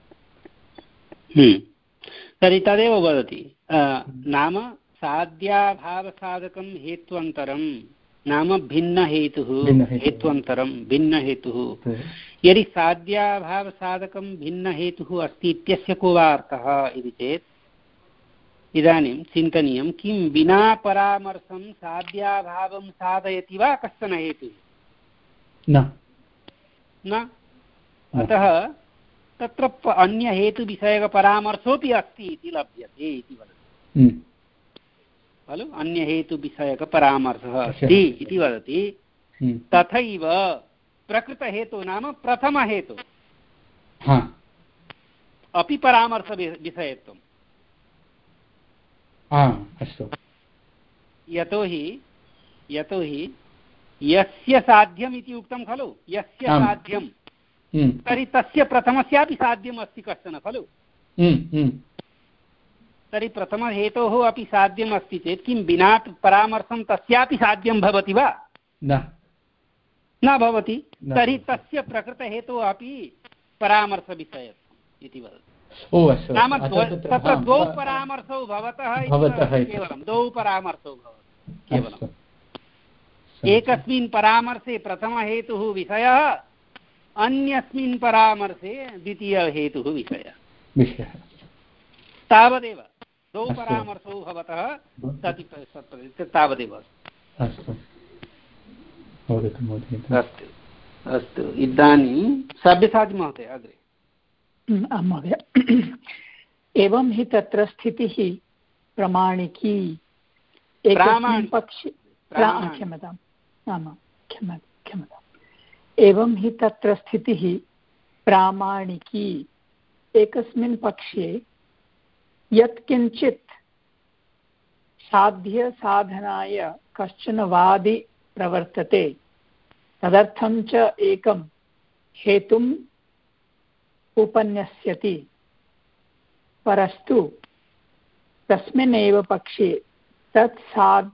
[SPEAKER 1] तर्हि तदेव वदति नाम साध्याभावसाधकं हेत्वन्तरं नाम भिन्नहेतुः हेत्वन्तरं भिन्नहेतुः यदि साध्याभावसाधकं भिन्नहेतुः अस्ति इत्यस्य को वा अर्थः इति चेत् इदानीं चिन्तनीयं किं विना परामर्शं साध्याभावं साधयति वा कश्चन हेतुः
[SPEAKER 4] न
[SPEAKER 1] न अतः तत्र अन्यहेतुविषयकपरामर्शोऽपि अस्ति इति लभ्यते इति वदति खलु अन्यहेतुविषयकपरामर्शः अस्ति इति वदति। तथैव प्रकृतहेतु नाम प्रथमहेतु अपि परामर्शविषयत्वम्
[SPEAKER 4] अस्तु
[SPEAKER 1] यतोहि यतोहि यस्य साध्यम् इति उक्तं खलु यस्य साध्यं तर्हि तस्य प्रथमस्यापि साध्यम् अस्ति कश्चन खलु। तर्हि प्रथमहेतोः अपि साध्यम् अस्ति चेत् किं विना परामर्शं तस्यापि साध्यं भवति वा? न भवति। तर्हि तस्य प्रकृतहेतोः अपि परामर्शविषयः इति वदति। नाम तत्र द्वौ परामर्शौ भवतः केवलं द्वौ परामर्शौ भवति केवलम्। एकस्मिन् परामर्शे प्रथमहेतुः विषयः, अन्यस्मिन् परामर्शे द्वितीयहेतुः विषयः। तावदेव द्वौ परामर्शौ भवतः तावदेव।
[SPEAKER 4] अस्तु
[SPEAKER 1] अस्तु अस्तु इदानीं सभ्यसाची महोदय अग्रे।
[SPEAKER 3] आं महोदय। एवं हि तत्र स्थितिः प्रमाणिकी एकस्मिन् पक्षे क्षम्यताम् आमां क्षम्य क्षम्यताम् एवं हि तत्र स्थितिः प्रामाणिकी एकस्मिन् पक्षे यत्किञ्चित् साध्यसाधनाय कश्चन वादी प्रवर्तते तदर्थं च एकं हेतुम् उपन्यस्यति परस्तु तस्मिन्नेव पक्षे तत्साध्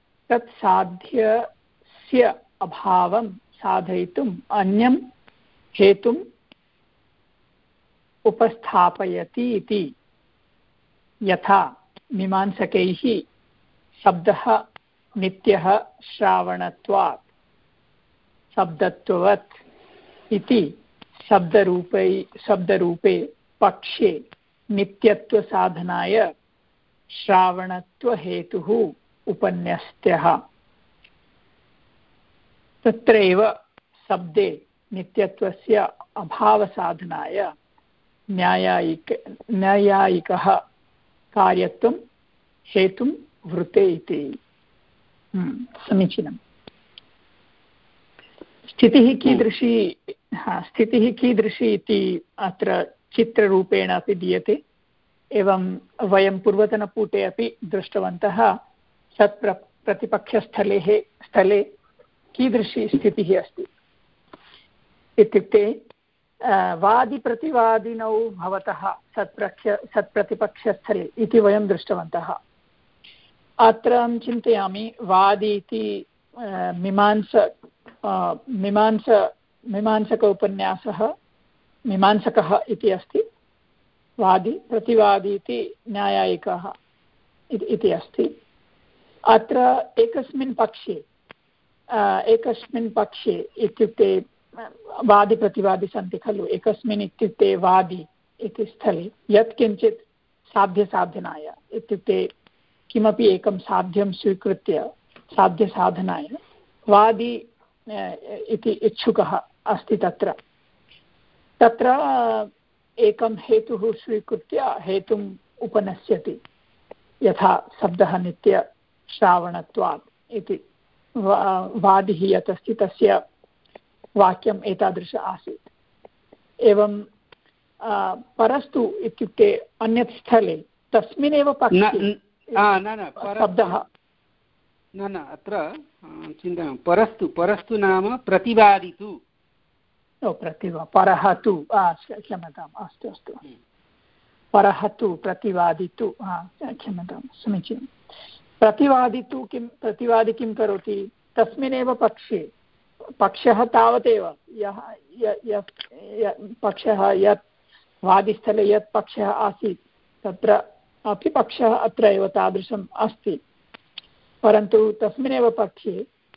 [SPEAKER 3] तत्साध्यस्य अभावं साधयितुम् अन्यं हेतुम् उपस्थापयति इति। यथा मीमांसकैः शब्दः नित्यः श्रावणत्वात् शब्दत्ववत् इति शब्दरूपै शब्दरूपे पक्षे नित्यत्वसाधनाय श्रावणत्वहेतुः उपन्यस्तः। तत्रैव शब्दे नित्यत्वस्य अभावसाधनाय न्यायायिक न्यायायिकः कार्यत्वं हेतुं वृते इति। समीचीनं। स्थितिः कीदृशी हा स्थितिः कीदृशी इति अत्र चित्ररूपेण अपि दीयते। एवं वयं पूर्वतनपुटे अपि दृष्टवन्तः सत् प्र प्रतिपक्षस्थले स्थले कीदृशी स्थितिः अस्ति इत्युक्ते वादिप्रतिवादिनौ भवतः सत्प्रक्ष सत्प्रतिपक्षस्थले इति वयं दृष्टवन्तः। अत्र अहं चिन्तयामि वादी इति मीमांस मीमांस मीमांसक उपन्यासः मीमांसकः इति अस्ति। वादी प्रतिवादी इति न्यायायिकः इति अस्ति। अत्र एकस्मिन् पक्षे एकस्मिन् पक्षे इत्युक्ते वादिप्रतिवादी सन्ति खलु। एकस्मिन् इत्युक्ते वादी इति स्थले यत्किञ्चित् साध्यसाधनाय इत्युक्ते किमपि एकं साध्यं स्वीकृत्य साध्यसाधनाय वादी इति इच्छुकः अस्ति। तत्र तत्र एकं हेतुः स्वीकृत्य हेतुम् उपनश्यति। यथा शब्दः नित्यश्रावणत्वात् इति वादिः यत् अस्ति तस्य वाक्यम् एतादृश आसीत्। एवं परस्तु इत्युक्ते अन्यत् स्थले तस्मिन्नेव पक्षे शब्दः
[SPEAKER 1] न न अत्र चिन्तयामि परस्तु परस्तु नाम प्रतिवादितु।
[SPEAKER 3] ओ प्रतिवा परः तु क्षम्यताम् अस्तु अस्तु परः तु प्रतिवादितु क्षम्यतां समीचीनं। प्रतिवादितु किं प्रतिवादी किं करोति तस्मिन्नेव पक्षे पक्षः तावदेव यः पक्षः यत् वादिस्थले यत् पक्षः आसीत् तत्र अपि पक्षः अत्र एव तादृशम् अस्ति। परन्तु तस्मिन्नेव पक्षे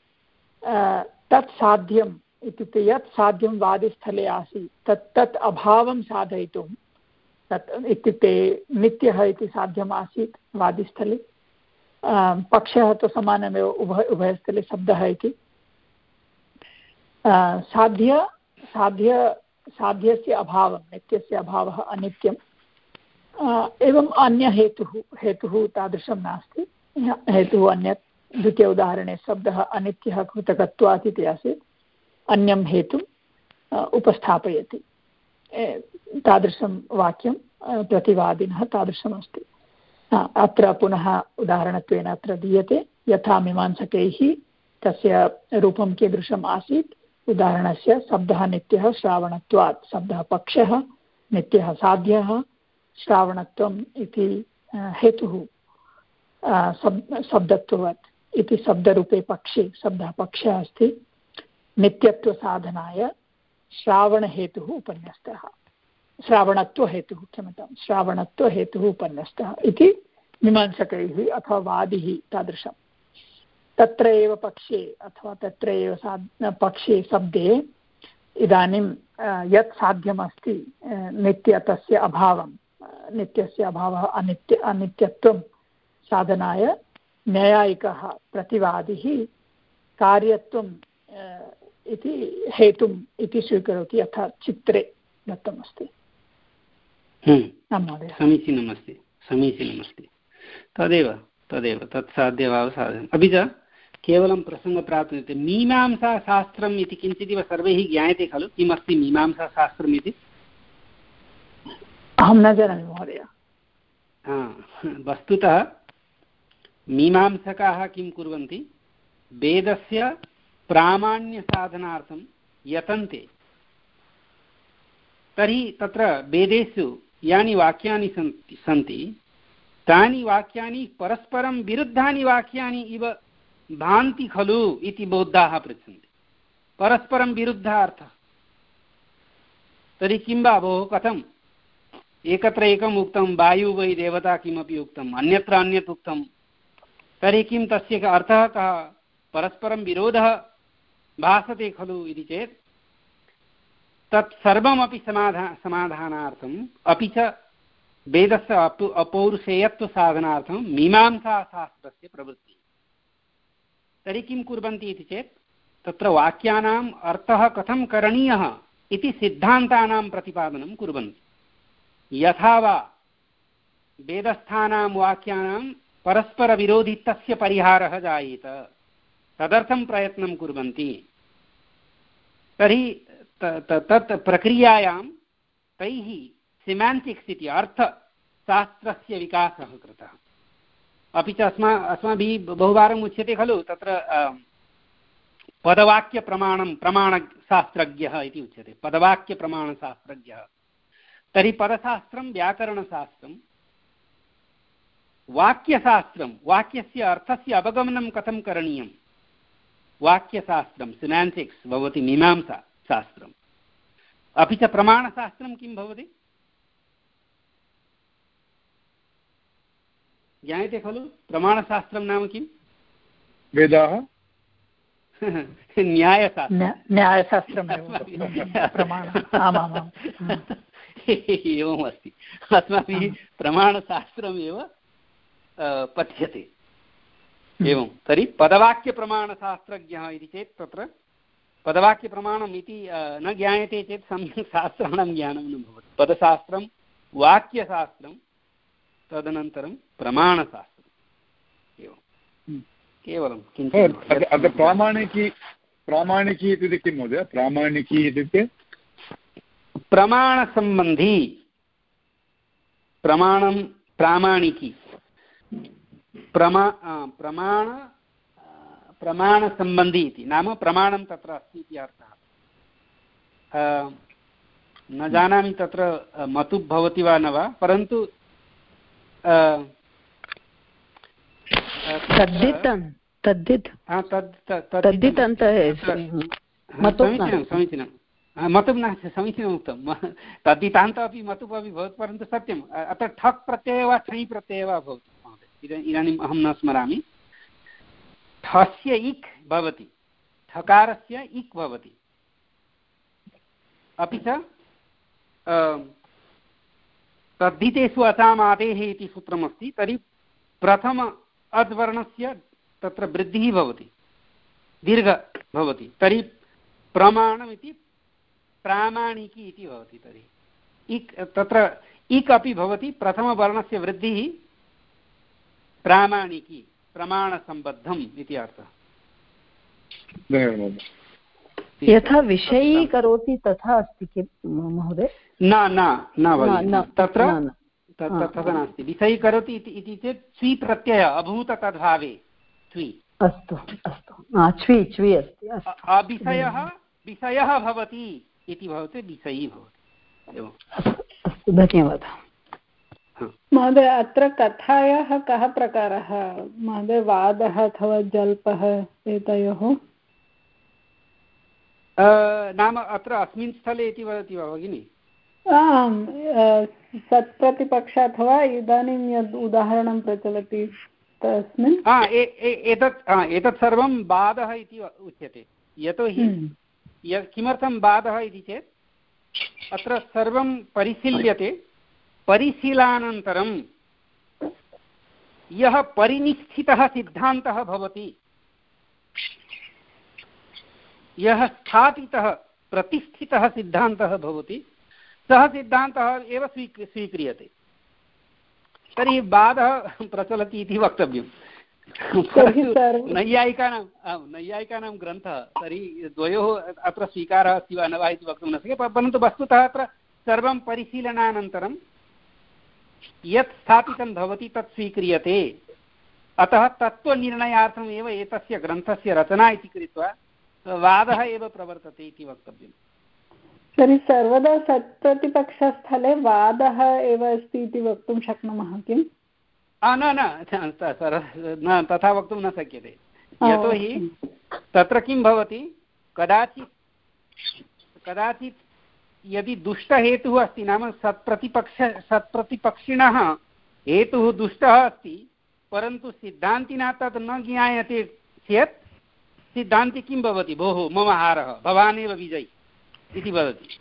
[SPEAKER 3] तत् साध्यम् इत्युक्ते यत् साध्यं वादिस्थले आसीत् तत् तत् अभावं साधयितुं तत् इत्युक्ते नित्यः इति साध्यम् आसीत् वादिस्थले। पक्षः तु समानमेव उभय उभयस्थले शब्दः इति। साध्य साध्य साध्यस्य अभावं नित्यस्य अभावः अनित्यम्। एवं अन्यहेतुः हेतुः तादृशं नास्ति। हेतुः अन्यत् द्वितीय उदाहरणे शब्दः अनित्यः कृतकत्वात् इति आसीत्। अन्यं हेतुम् उपस्थापयति। तादृशं वाक्यं प्रतिवादिनः तादृशमस्ति। अत्र पुनः उदाहरणत्वेन अत्र दीयते। यथा मीमांसकैः तस्य रूपं कीदृशम् आसीत् उदाहरणस्य शब्दः नित्यः श्रावणत्वात्, शब्दः पक्षः नित्यः साध्यः श्रावणत्वम् इति हेतुः शब्दत्वात् इति शब्दरूपे पक्षे शब्दः पक्षः अस्ति। नित्यत्वसाधनाय श्रावणहेतुः उपन्यस्तः, श्रावणत्वहेतुः क्षम्यतां श्रावणत्वहेतुः उपन्यस्तः इति मीमांसकैः अथवा वादिः तादृशं। तत्र एव पक्षे अथवा तत्र एव सा पक्षे शब्दे इदानीं यत् साध्यमस्ति नित्य तस्य अभावं, नित्यस्य अभावः अनित्य अनित्यत्वं साधनाय न्यायिकः प्रतिवादिः कार्यत्वं इति हेतुम् इति स्वीकरोति, यथा चित्रे दत्तमस्ति।
[SPEAKER 1] समीचीनमस्ति समीचीनमस्ति तदेव तदेव तत्साध्यभावसाधनम्। अपि च केवलं प्रसङ्गप्राप्तिः मीमांसाशास्त्रम् इति किञ्चिदिव सर्वैः ज्ञायते खलु, किमस्ति मीमांसाशास्त्रम् इति?
[SPEAKER 3] अहं न जानामि महोदय।
[SPEAKER 1] वस्तुतः मीमांसकाः किं कुर्वन्ति, वेदस्य प्रामाण्यसाधनार्थं यतन्ते। तर्हि तत्र वेदेषु यानि वाक्यानि सन्ति सन्ति तानि वाक्यानि परस्परं विरुद्धानि वाक्यानि इव भान्ति खलु इति बौद्धाः पृच्छन्ति। परस्परं विरुद्धार्थः, तर्हि किं वा भोः कथम्? एकत्र एकम् उक्तं, वायु वै देवता किमपि उक्तम्, अन्यत्र अन्यत् उक्तं, तर्हि किं तस्य अर्थः कः? परस्परं विरोधः भासते खलु इति चेत् तत् सर्वमपि समाधा समाधानार्थम् अपि च वेदस्य अप अपौरुषेयत्वसाधनार्थं मीमांसाशास्त्रस्य प्रवृत्तिः। तर्हि किं कुर्वन्ति इति चेत् तत्र वाक्यानाम् अर्थः कथं करणीयः इति सिद्धान्तानां प्रतिपादनं कुर्वन्ति। यथा वा वेदस्थानां वाक्यानां परस्परविरोधित्वस्य परिहारः जायेत, तदर्थं प्रयत्नं कुर्वन्ति। तर्हि तत् प्रक्रियायां तैः सिमेण्टिक्स् इति अर्थशास्त्रस्य विकासः कृतः। अपि च अस्मा अस्माभिः बहुवारम् उच्यते खलु, तत्र पदवाक्यप्रमाणं प्रमाणशास्त्रज्ञः इति उच्यते, पदवाक्यप्रमाणशास्त्रज्ञः। तर्हि पदशास्त्रं व्याकरणशास्त्रं, वाक्यशास्त्रं वाक्यस्य अर्थस्य अवगमनं कथं करणीयं, वाक्यशास्त्रं सिमेण्टिक्स् भवति मीमांसा शास्त्रम्। अपि च प्रमाणशास्त्रं किं भवति ज्ञायते खलु? प्रमाणशास्त्रं नाम किं?
[SPEAKER 2] वेदाः
[SPEAKER 1] न्यायशास्त्रं
[SPEAKER 3] न्यायशास्त्रम्
[SPEAKER 1] एवम् अस्ति। अस्माभिः प्रमाणशास्त्रमेव पठ्यते। एवं तर्हि पदवाक्यप्रमाणशास्त्रज्ञः इति चेत् तत्र पदवाक्यप्रमाणम् इति न ज्ञायते चेत् सम्यक् शास्त्राणां ज्ञानं न भवति। पदशास्त्रं, वाक्यशास्त्रं, तदनन्तरं प्रमाणशास्त्रम्। एवं केवलं किञ्चित्
[SPEAKER 2] प्रामाणिकी प्रामाणिकी इत्युक्ते किं महोदय? प्रामाणिकी इत्युक्ते
[SPEAKER 1] प्रमाणसम्बन्धी, प्रमाणं प्रामाणिकी, प्रमा प्रमाण प्रमाणसम्बन्धी इति नाम प्रमाणं तत्र अस्ति इति अर्थः। न जानामि तत्र मतुब् भवति वा न वा, परन्तु समीचीनं मतुब् नास्ति, समीचीनम् उक्तं। तद्दितान्तः अपि मतुब् अपि भवति, परन्तु सत्यम् अत्र ठक् प्रत्ययः वा ठञ् प्रत्ययः वा भवति महोदय। इदानीम् अहं न स्मरामि। ठस्य इक् भवति, ठकारस्य इक् भवति। अपि च तद्धितेषु असामादेः इति सूत्रमस्ति। तर्हि प्रथम अद्वर्णस्य तत्र वृद्धिः भवति, दीर्घ भवति। तर्हि प्रमाणमिति प्रामाणिकी इति भवति। तर्हि इक् तत्र इक् अपि भवति, प्रथमवर्णस्य वृद्धिः प्रामाणिकी, प्रमाणसम्बद्धम् इति अर्थः।
[SPEAKER 6] यथा विषयी करोति तथा अस्ति किं महोदय?
[SPEAKER 1] न न न तत्र तथा नास्ति। विषयी करोति इति चेत् स्वी प्रत्ययः अभूत तद्भावे स्वी।
[SPEAKER 6] अस्तु अस्तु, च्वी च्वी अस्ति।
[SPEAKER 1] अविषयः विषयः भवति इति भवति विषयी भवति। एवम्
[SPEAKER 6] अस्तु, धन्यवादः
[SPEAKER 5] महोदय। अत्र कथायाः कः प्रकारः महोदय, वादः अथवा जल्पः एतयोः?
[SPEAKER 1] नाम अत्र अस्मिन् स्थले इति वदति वा भगिनि?
[SPEAKER 5] आम्, सत्प्रतिपक्ष अथवा इदानीं यद् उदाहरणं प्रचलति तस्मिन्
[SPEAKER 1] एतत् एतत् सर्वं वादः इति उच्यते। यतोहि किमर्थं वादः इति चेत् अत्र सर्वं परिशील्यते, परिशीलनानन्तरं यः परिनिष्ठितः सिद्धान्तः भवति, यः स्थापितः प्रतिष्ठितः सिद्धान्तः भवति, सः सिद्धान्तः एव स्वीक् स्वीक्रियते। तर्हि वादः प्रचलति इति वक्तव्यं। नैयायिकानां नैयायिकानां ग्रन्थः, तर्हि द्वयोः अत्र स्वीकारः अस्ति वा न वा इति वक्तुं न शक्यते, परन्तु वस्तुतः अत्र सर्वं परिशीलनानन्तरं यत् स्थापितं भवति तत् स्वीक्रियते। अतः तत्त्वनिर्णयार्थम् एव एतस्य ग्रन्थस्य रचना इति कृत्वा वादः एव प्रवर्तते इति वक्तव्यम्।
[SPEAKER 5] तर्हि सर्वदा सत्प्रतिपक्षस्थले वादः एव अस्ति इति वक्तुं शक्नुमः किम्?
[SPEAKER 1] न न न तथा वक्तुं न शक्यते। यतोहि तत्र किं भवति, कदाचित् कदाचित् यदि दुष्टहेतुः अस्ति, नाम सत्प्रतिपक्ष सत्प्रतिपक्षिणः हेतुः दुष्टः अस्ति, परन्तु सिद्धान्तिना तत् न ज्ञायते चेत् सिद्धान्ति किं भवति, भोः मम हारः, भवानेव विजयी इति वदति।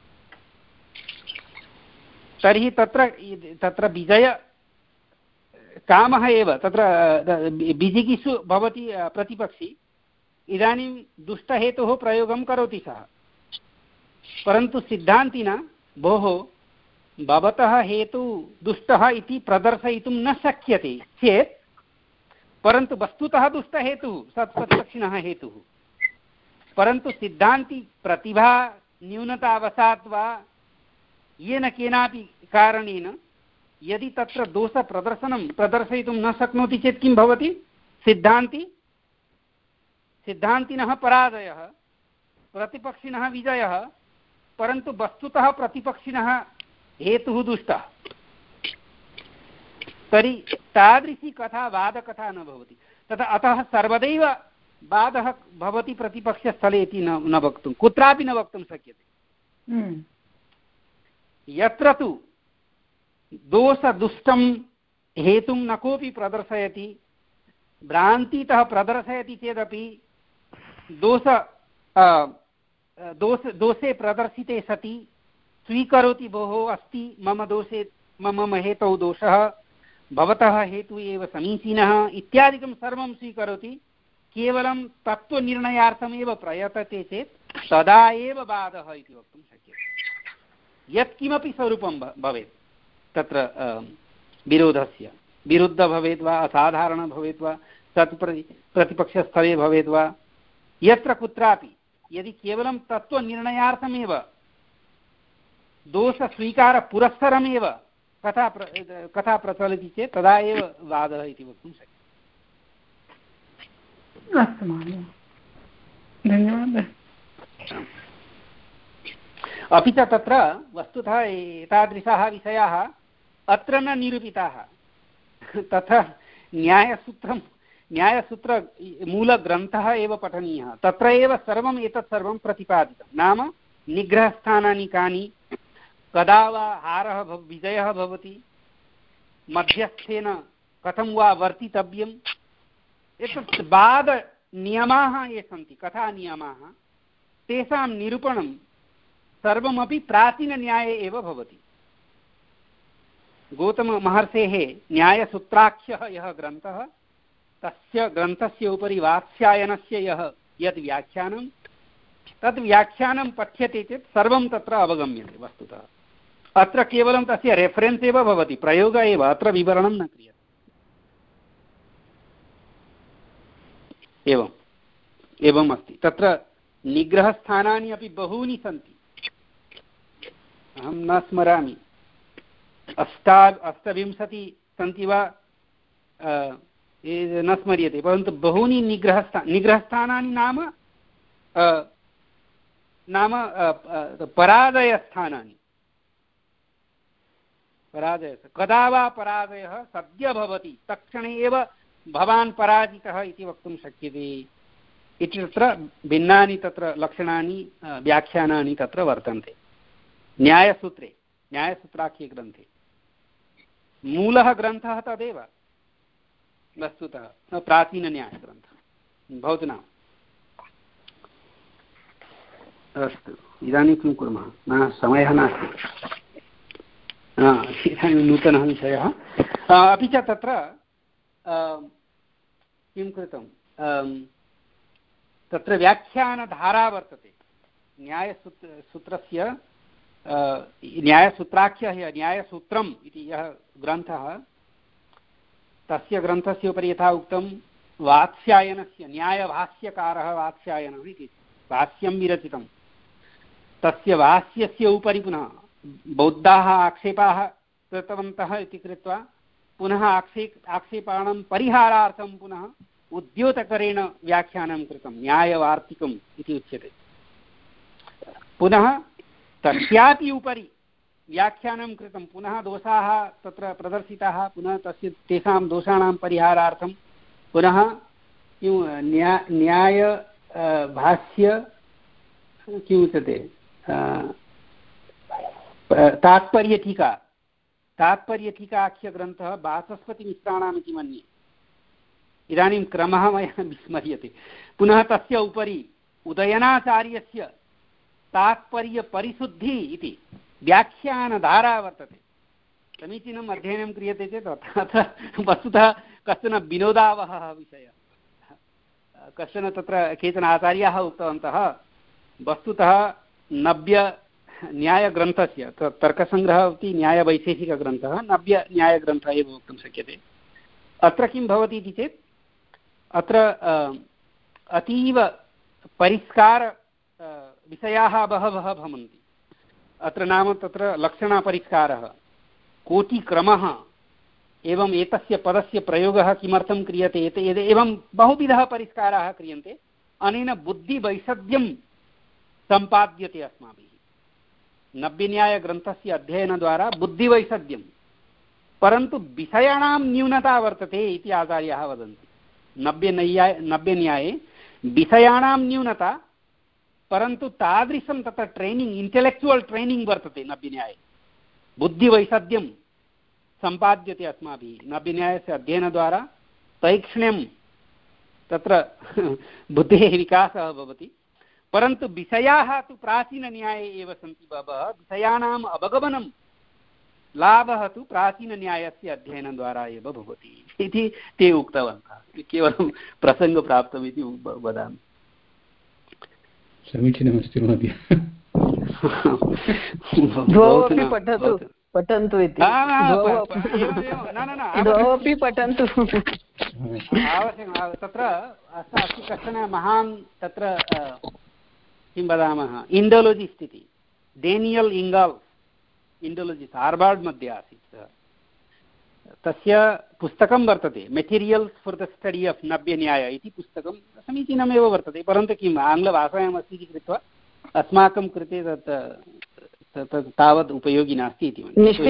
[SPEAKER 1] तर्हि तत्र तत्र विजय कामः एव तत्र विजिगिषु भवति प्रतिपक्षी। इदानीं दुष्टहेतोः प्रयोगं करोति सः, परन्तु सिद्धान्तिना भोः भवतः हेतु दुष्टः इति प्रदर्शयितुं न शक्यते चेत्, परन्तु वस्तुतः दुष्टहेतुः सत्प्रतिपक्षिणः हेतुः, परन्तु सिद्धान्ति प्रतिभा न्यूनतावशात् वा येन केनापि कारणेन यदि तत्र दोषप्रदर्शनं प्रदर्शयितुं न शक्नोति चेत् किं भवति, सिद्धान्ति सिद्धान्तिनः पराजयः, प्रतिपक्षिणः विजयः, परन्तु वस्तुतः प्रतिपक्षिणः हेतुः दुष्टः। तर्हि तादृशी कथा वादकथा न भवति। तथा अतः सर्वदैव वादः भवति प्रतिपक्षस्थले इति न न वक्तुं, कुत्रापि न वक्तुं शक्यते। यत्र तु दोषदुष्टं हेतुं न कोऽपि प्रदर्शयति, भ्रान्तितः प्रदर्शयति चेदपि दोष दोष दोषे प्रदर्शिते सति स्वीकरोति, भोः अस्ति मम दोषे मम हेतौ दोषः, भवतः हेतुः एव समीचीनः इत्यादिकं सर्वं स्वीकरोति, केवलं तत्त्वनिर्णयार्थमेव प्रयतते चेत् तदा एव वादः इति वक्तुं शक्यते। यत्किमपि स्वरूपं भवेत् तत्र विरोधस्य, विरुद्ध भवेत् वा असाधारण भवेत् वा तत्प्रति प्रतिपक्षस्थले भवेत् वा, यत्र कुत्रापि यदि केवलं तत्त्वनिर्णयार्थमेव दोषस्वीकारपुरस्सरमेव कथा प्र कथा प्रचलति चेत् तदा एव वादः इति वक्तुं शक्यते।
[SPEAKER 5] अस्तु महोदय, धन्यवादः।
[SPEAKER 1] अपि च तत्र वस्तुतः एतादृशाः विषयाः अत्र न निरूपिताः। तथा न्यायसूत्रं न्यायसूत्र मूलग्रन्थः एव पठनीयः, तत्र एव सर्वम् एतत् सर्वं प्रतिपादितं। नाम निग्रहस्थानानि कानि, कदा वा हारः विजयः भवति, मध्यस्थेन कथं वा वर्तितव्यम्, एतत् वादनियमाः ये सन्ति, कथानियमाः, तेषां निरूपणं सर्वमपि प्राचीनन्याये एव भवति। गौतममहर्षेः न्यायसूत्राख्यः यः ग्रन्थः, तस्य ग्रन्थस्य उपरि वात्स्यायनस्य यः यद् व्याख्यानं, तद् व्याख्यानं पठ्यते चेत् सर्वं तत्र अवगम्यते। वस्तुतः अत्र केवलं तस्य रेफरेन्स् एव भवति, प्रयोगः एव, अत्र विवरणं न क्रियते। एवम् एवम् अस्ति। तत्र निग्रहस्थानानि अपि बहूनि सन्ति, अहं न स्मरामि, अष्टा अष्टविंशति सन्ति वा न स्मर्यते, परन्तु बहूनि निग्रहस्था निग्रहस्थानानि नाम नाम पराजयस्थानानि पराजय कदा वा पराजयः सद्य भवति तत्क्षणे एव भवान् पराजितः इति वक्तुं शक्यते इति तत्र भिन्नानि तत्र लक्षणानि व्याख्यानानि तत्र वर्तन्ते न्यायसूत्रे न्यायसूत्राख्ये ग्रन्थे मूलः ग्रन्थः तदेव वस्तुतः प्राचीनन्यायग्रन्थः भवतु नाम अस्तु इदानीं किं कुर्मः न समयः नास्ति इदानीं नूतनः विषयः अपि च तत्र किं कृतं तत्र व्याख्यानधारा वर्तते न्यायसूत्र सूत्रस्य न्यायसूत्राख्यः न्यायसूत्रम् इति यः ग्रन्थः तस्य ग्रन्थस्य उपरि यथा उक्तं वात्स्यायनस्य न्यायभाष्यकारः वात्स्यायनः इति भाष्यं विरचितं तस्य भाष्यस्य उपरि पुनः बौद्धाः आक्षेपाः कृतवन्तः इति कृत्वा पुनः आक्षेप आक्षेपाणां परिहारार्थं पुनः उद्योतकरेण व्याख्यानं कृतं न्यायवार्तिकम् इति उच्यते पुनः तस्यापि उपरि व्याख्यानं कृतं पुनः दोषाः तत्र प्रदर्शिताः पुनः तस्य तेषां दोषाणां परिहारार्थं पुनः किं न्या न्याय भाष्य किमुच्यते तात्पर्यटीका तात्पर्यटीकाख्यग्रन्थः वाचस्पतिमिश्राणाम् इति मन्ये इदानीं क्रमः मया विस्मर्यते पुनः तस्य उपरि उदयनाचार्यस्य तात्पर्यपरिशुद्धिः इति व्याख्यानधारा वर्तते समीचीनम् अध्ययनं क्रियते चेत् तत्र वस्तुतः कश्चन विनोदावहः विषयः कश्चन तत्र केचन आचार्याः उक्तवन्तः वस्तुतः नव्य न्यायग्रन्थस्य तर्कसङ्ग्रहः इति न्यायवैशेषिकग्रन्थः नव्यन्यायग्रन्थः एव वक्तुं शक्यते अत्र किं भवति इति चेत् अत्र अतीव परिष्कार विषयाः बहवः भवन्ति अत्र नाम तत्र लक्षणपरिष्कारः कोटिक्रमः एवं एतस्य पदस्य प्रयोगः किमर्थं क्रियते एवं बहुविधः परिष्काराः क्रियन्ते अनेन बुद्धिवैषद्यं सम्पाद्यते अस्माभिः नव्यन्यायग्रन्थस्य अध्ययनद्वारा बुद्धिवैषद्यं परन्तु विषयाणां न्यूनता वर्तते इति आचार्याः वदन्ति नव्यन्याय नव्यन्याये विषयाणां न्यूनता परन्तु तादृशं तत्र ट्रेनिङ्ग् इण्टेलेक्चुवल् ट्रेनिङ्ग् वर्तते नव्यन्याये बुद्धिवैषद्यं सम्पाद्यते अस्माभिः नव्यन्यायस्य अध्ययनद्वारा तैक्ष्ण्यं तत्र बुद्धेः विकासः भवति परन्तु विषयाः तु प्राचीनन्याये एव सन्ति बहवः विषयाणाम् अवगमनं लाभः तु प्राचीनन्यायस्य अध्ययनद्वारा एव भवति इति ते उक्तवन्तः केवलं प्रसङ्गप्राप्तम् इति वदामि
[SPEAKER 4] समीचीनमस्ति महोदय
[SPEAKER 6] द्वौ अपि पठतु पठन्तु इति द्वौ अपि पठन्तु
[SPEAKER 1] आवश्यकं तत्र अस्ति कश्चन महान् तत्र किं वदामः इण्डोलजिस्ट् इति डेनियल् इङ्गाल् इण्डोलजिस्ट् हार्वर्ड् मध्ये आसीत् तस्य पुस्तकं वर्तते materials for the study of Navyanyaya इति पुस्तकं समीचीनमेव वर्तते परन्तु किम् आङ्ग्लभाषायाम् अस्ति इति कृत्वा अस्माकं कृते तत् तावत् उपयोगी नास्ति इति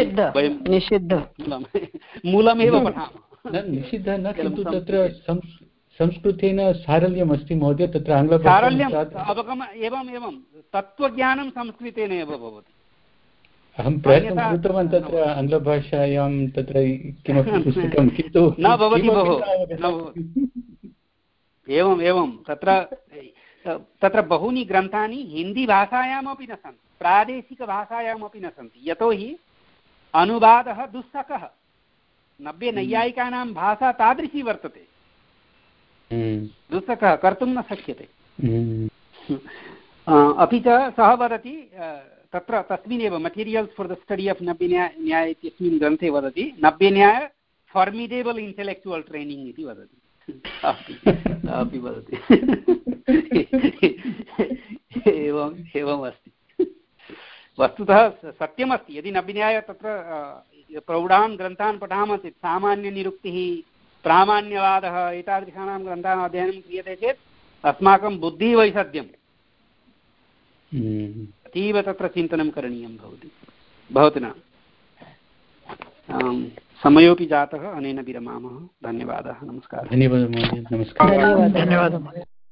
[SPEAKER 1] मूलमेव पठामः
[SPEAKER 4] निषिद्धः न किन्तु तत्र संस्कृतेन सारल्यमस्ति महोदय तत्र
[SPEAKER 1] आङ्ग्लसारल्यम् अवगम एवम् एवं तत्त्वज्ञानं संस्कृतेन एव भवति
[SPEAKER 4] अहं प्रयत्नं कृतवान् तत्र आङ्ग्लभाषायां तत्र किमपि पुस्तकं किन्तु
[SPEAKER 1] न भवति बहु एवम् एवं तत्र तत्र बहूनि ग्रन्थानि हिन्दीभाषायामपि न सन्ति प्रादेशिकभाषायामपि न सन्ति यतोहि अनुवादः दुस्सहः नव्यनैयायिकानां भाषा तादृशी वर्तते दुस्सहः कर्तुं न शक्यते अपि च सः वदति तत्र तस्मिन्नेव materials for the study of Navyanyaya इत्यस्मिन् ग्रन्थे वदति नव्यन्याय फार्मिडेबल् इण्टेलेक्चुवल् ट्रेनिङ्ग् इति वदति अपि वदति एवम् एवम् अस्ति वस्तुतः सत्यमस्ति यदि नव्यन्याय तत्र प्रौढान् ग्रन्थान् पठामः चेत् सामान्यनिरुक्तिः प्रामाण्यवादः एतादृशानां ग्रन्थानाम् अध्ययनं क्रियते चेत् अस्माकं बुद्धिवैषद्यं अतीव तत्र चिन्तनं करणीयं भवति भवति न। समयोपि जातः, अनेन विरमामः। धन्यवादः, नमस्कारः।
[SPEAKER 4] धन्यवादः महोदय, नमस्कारः।
[SPEAKER 3] धन्यवादः महोदय।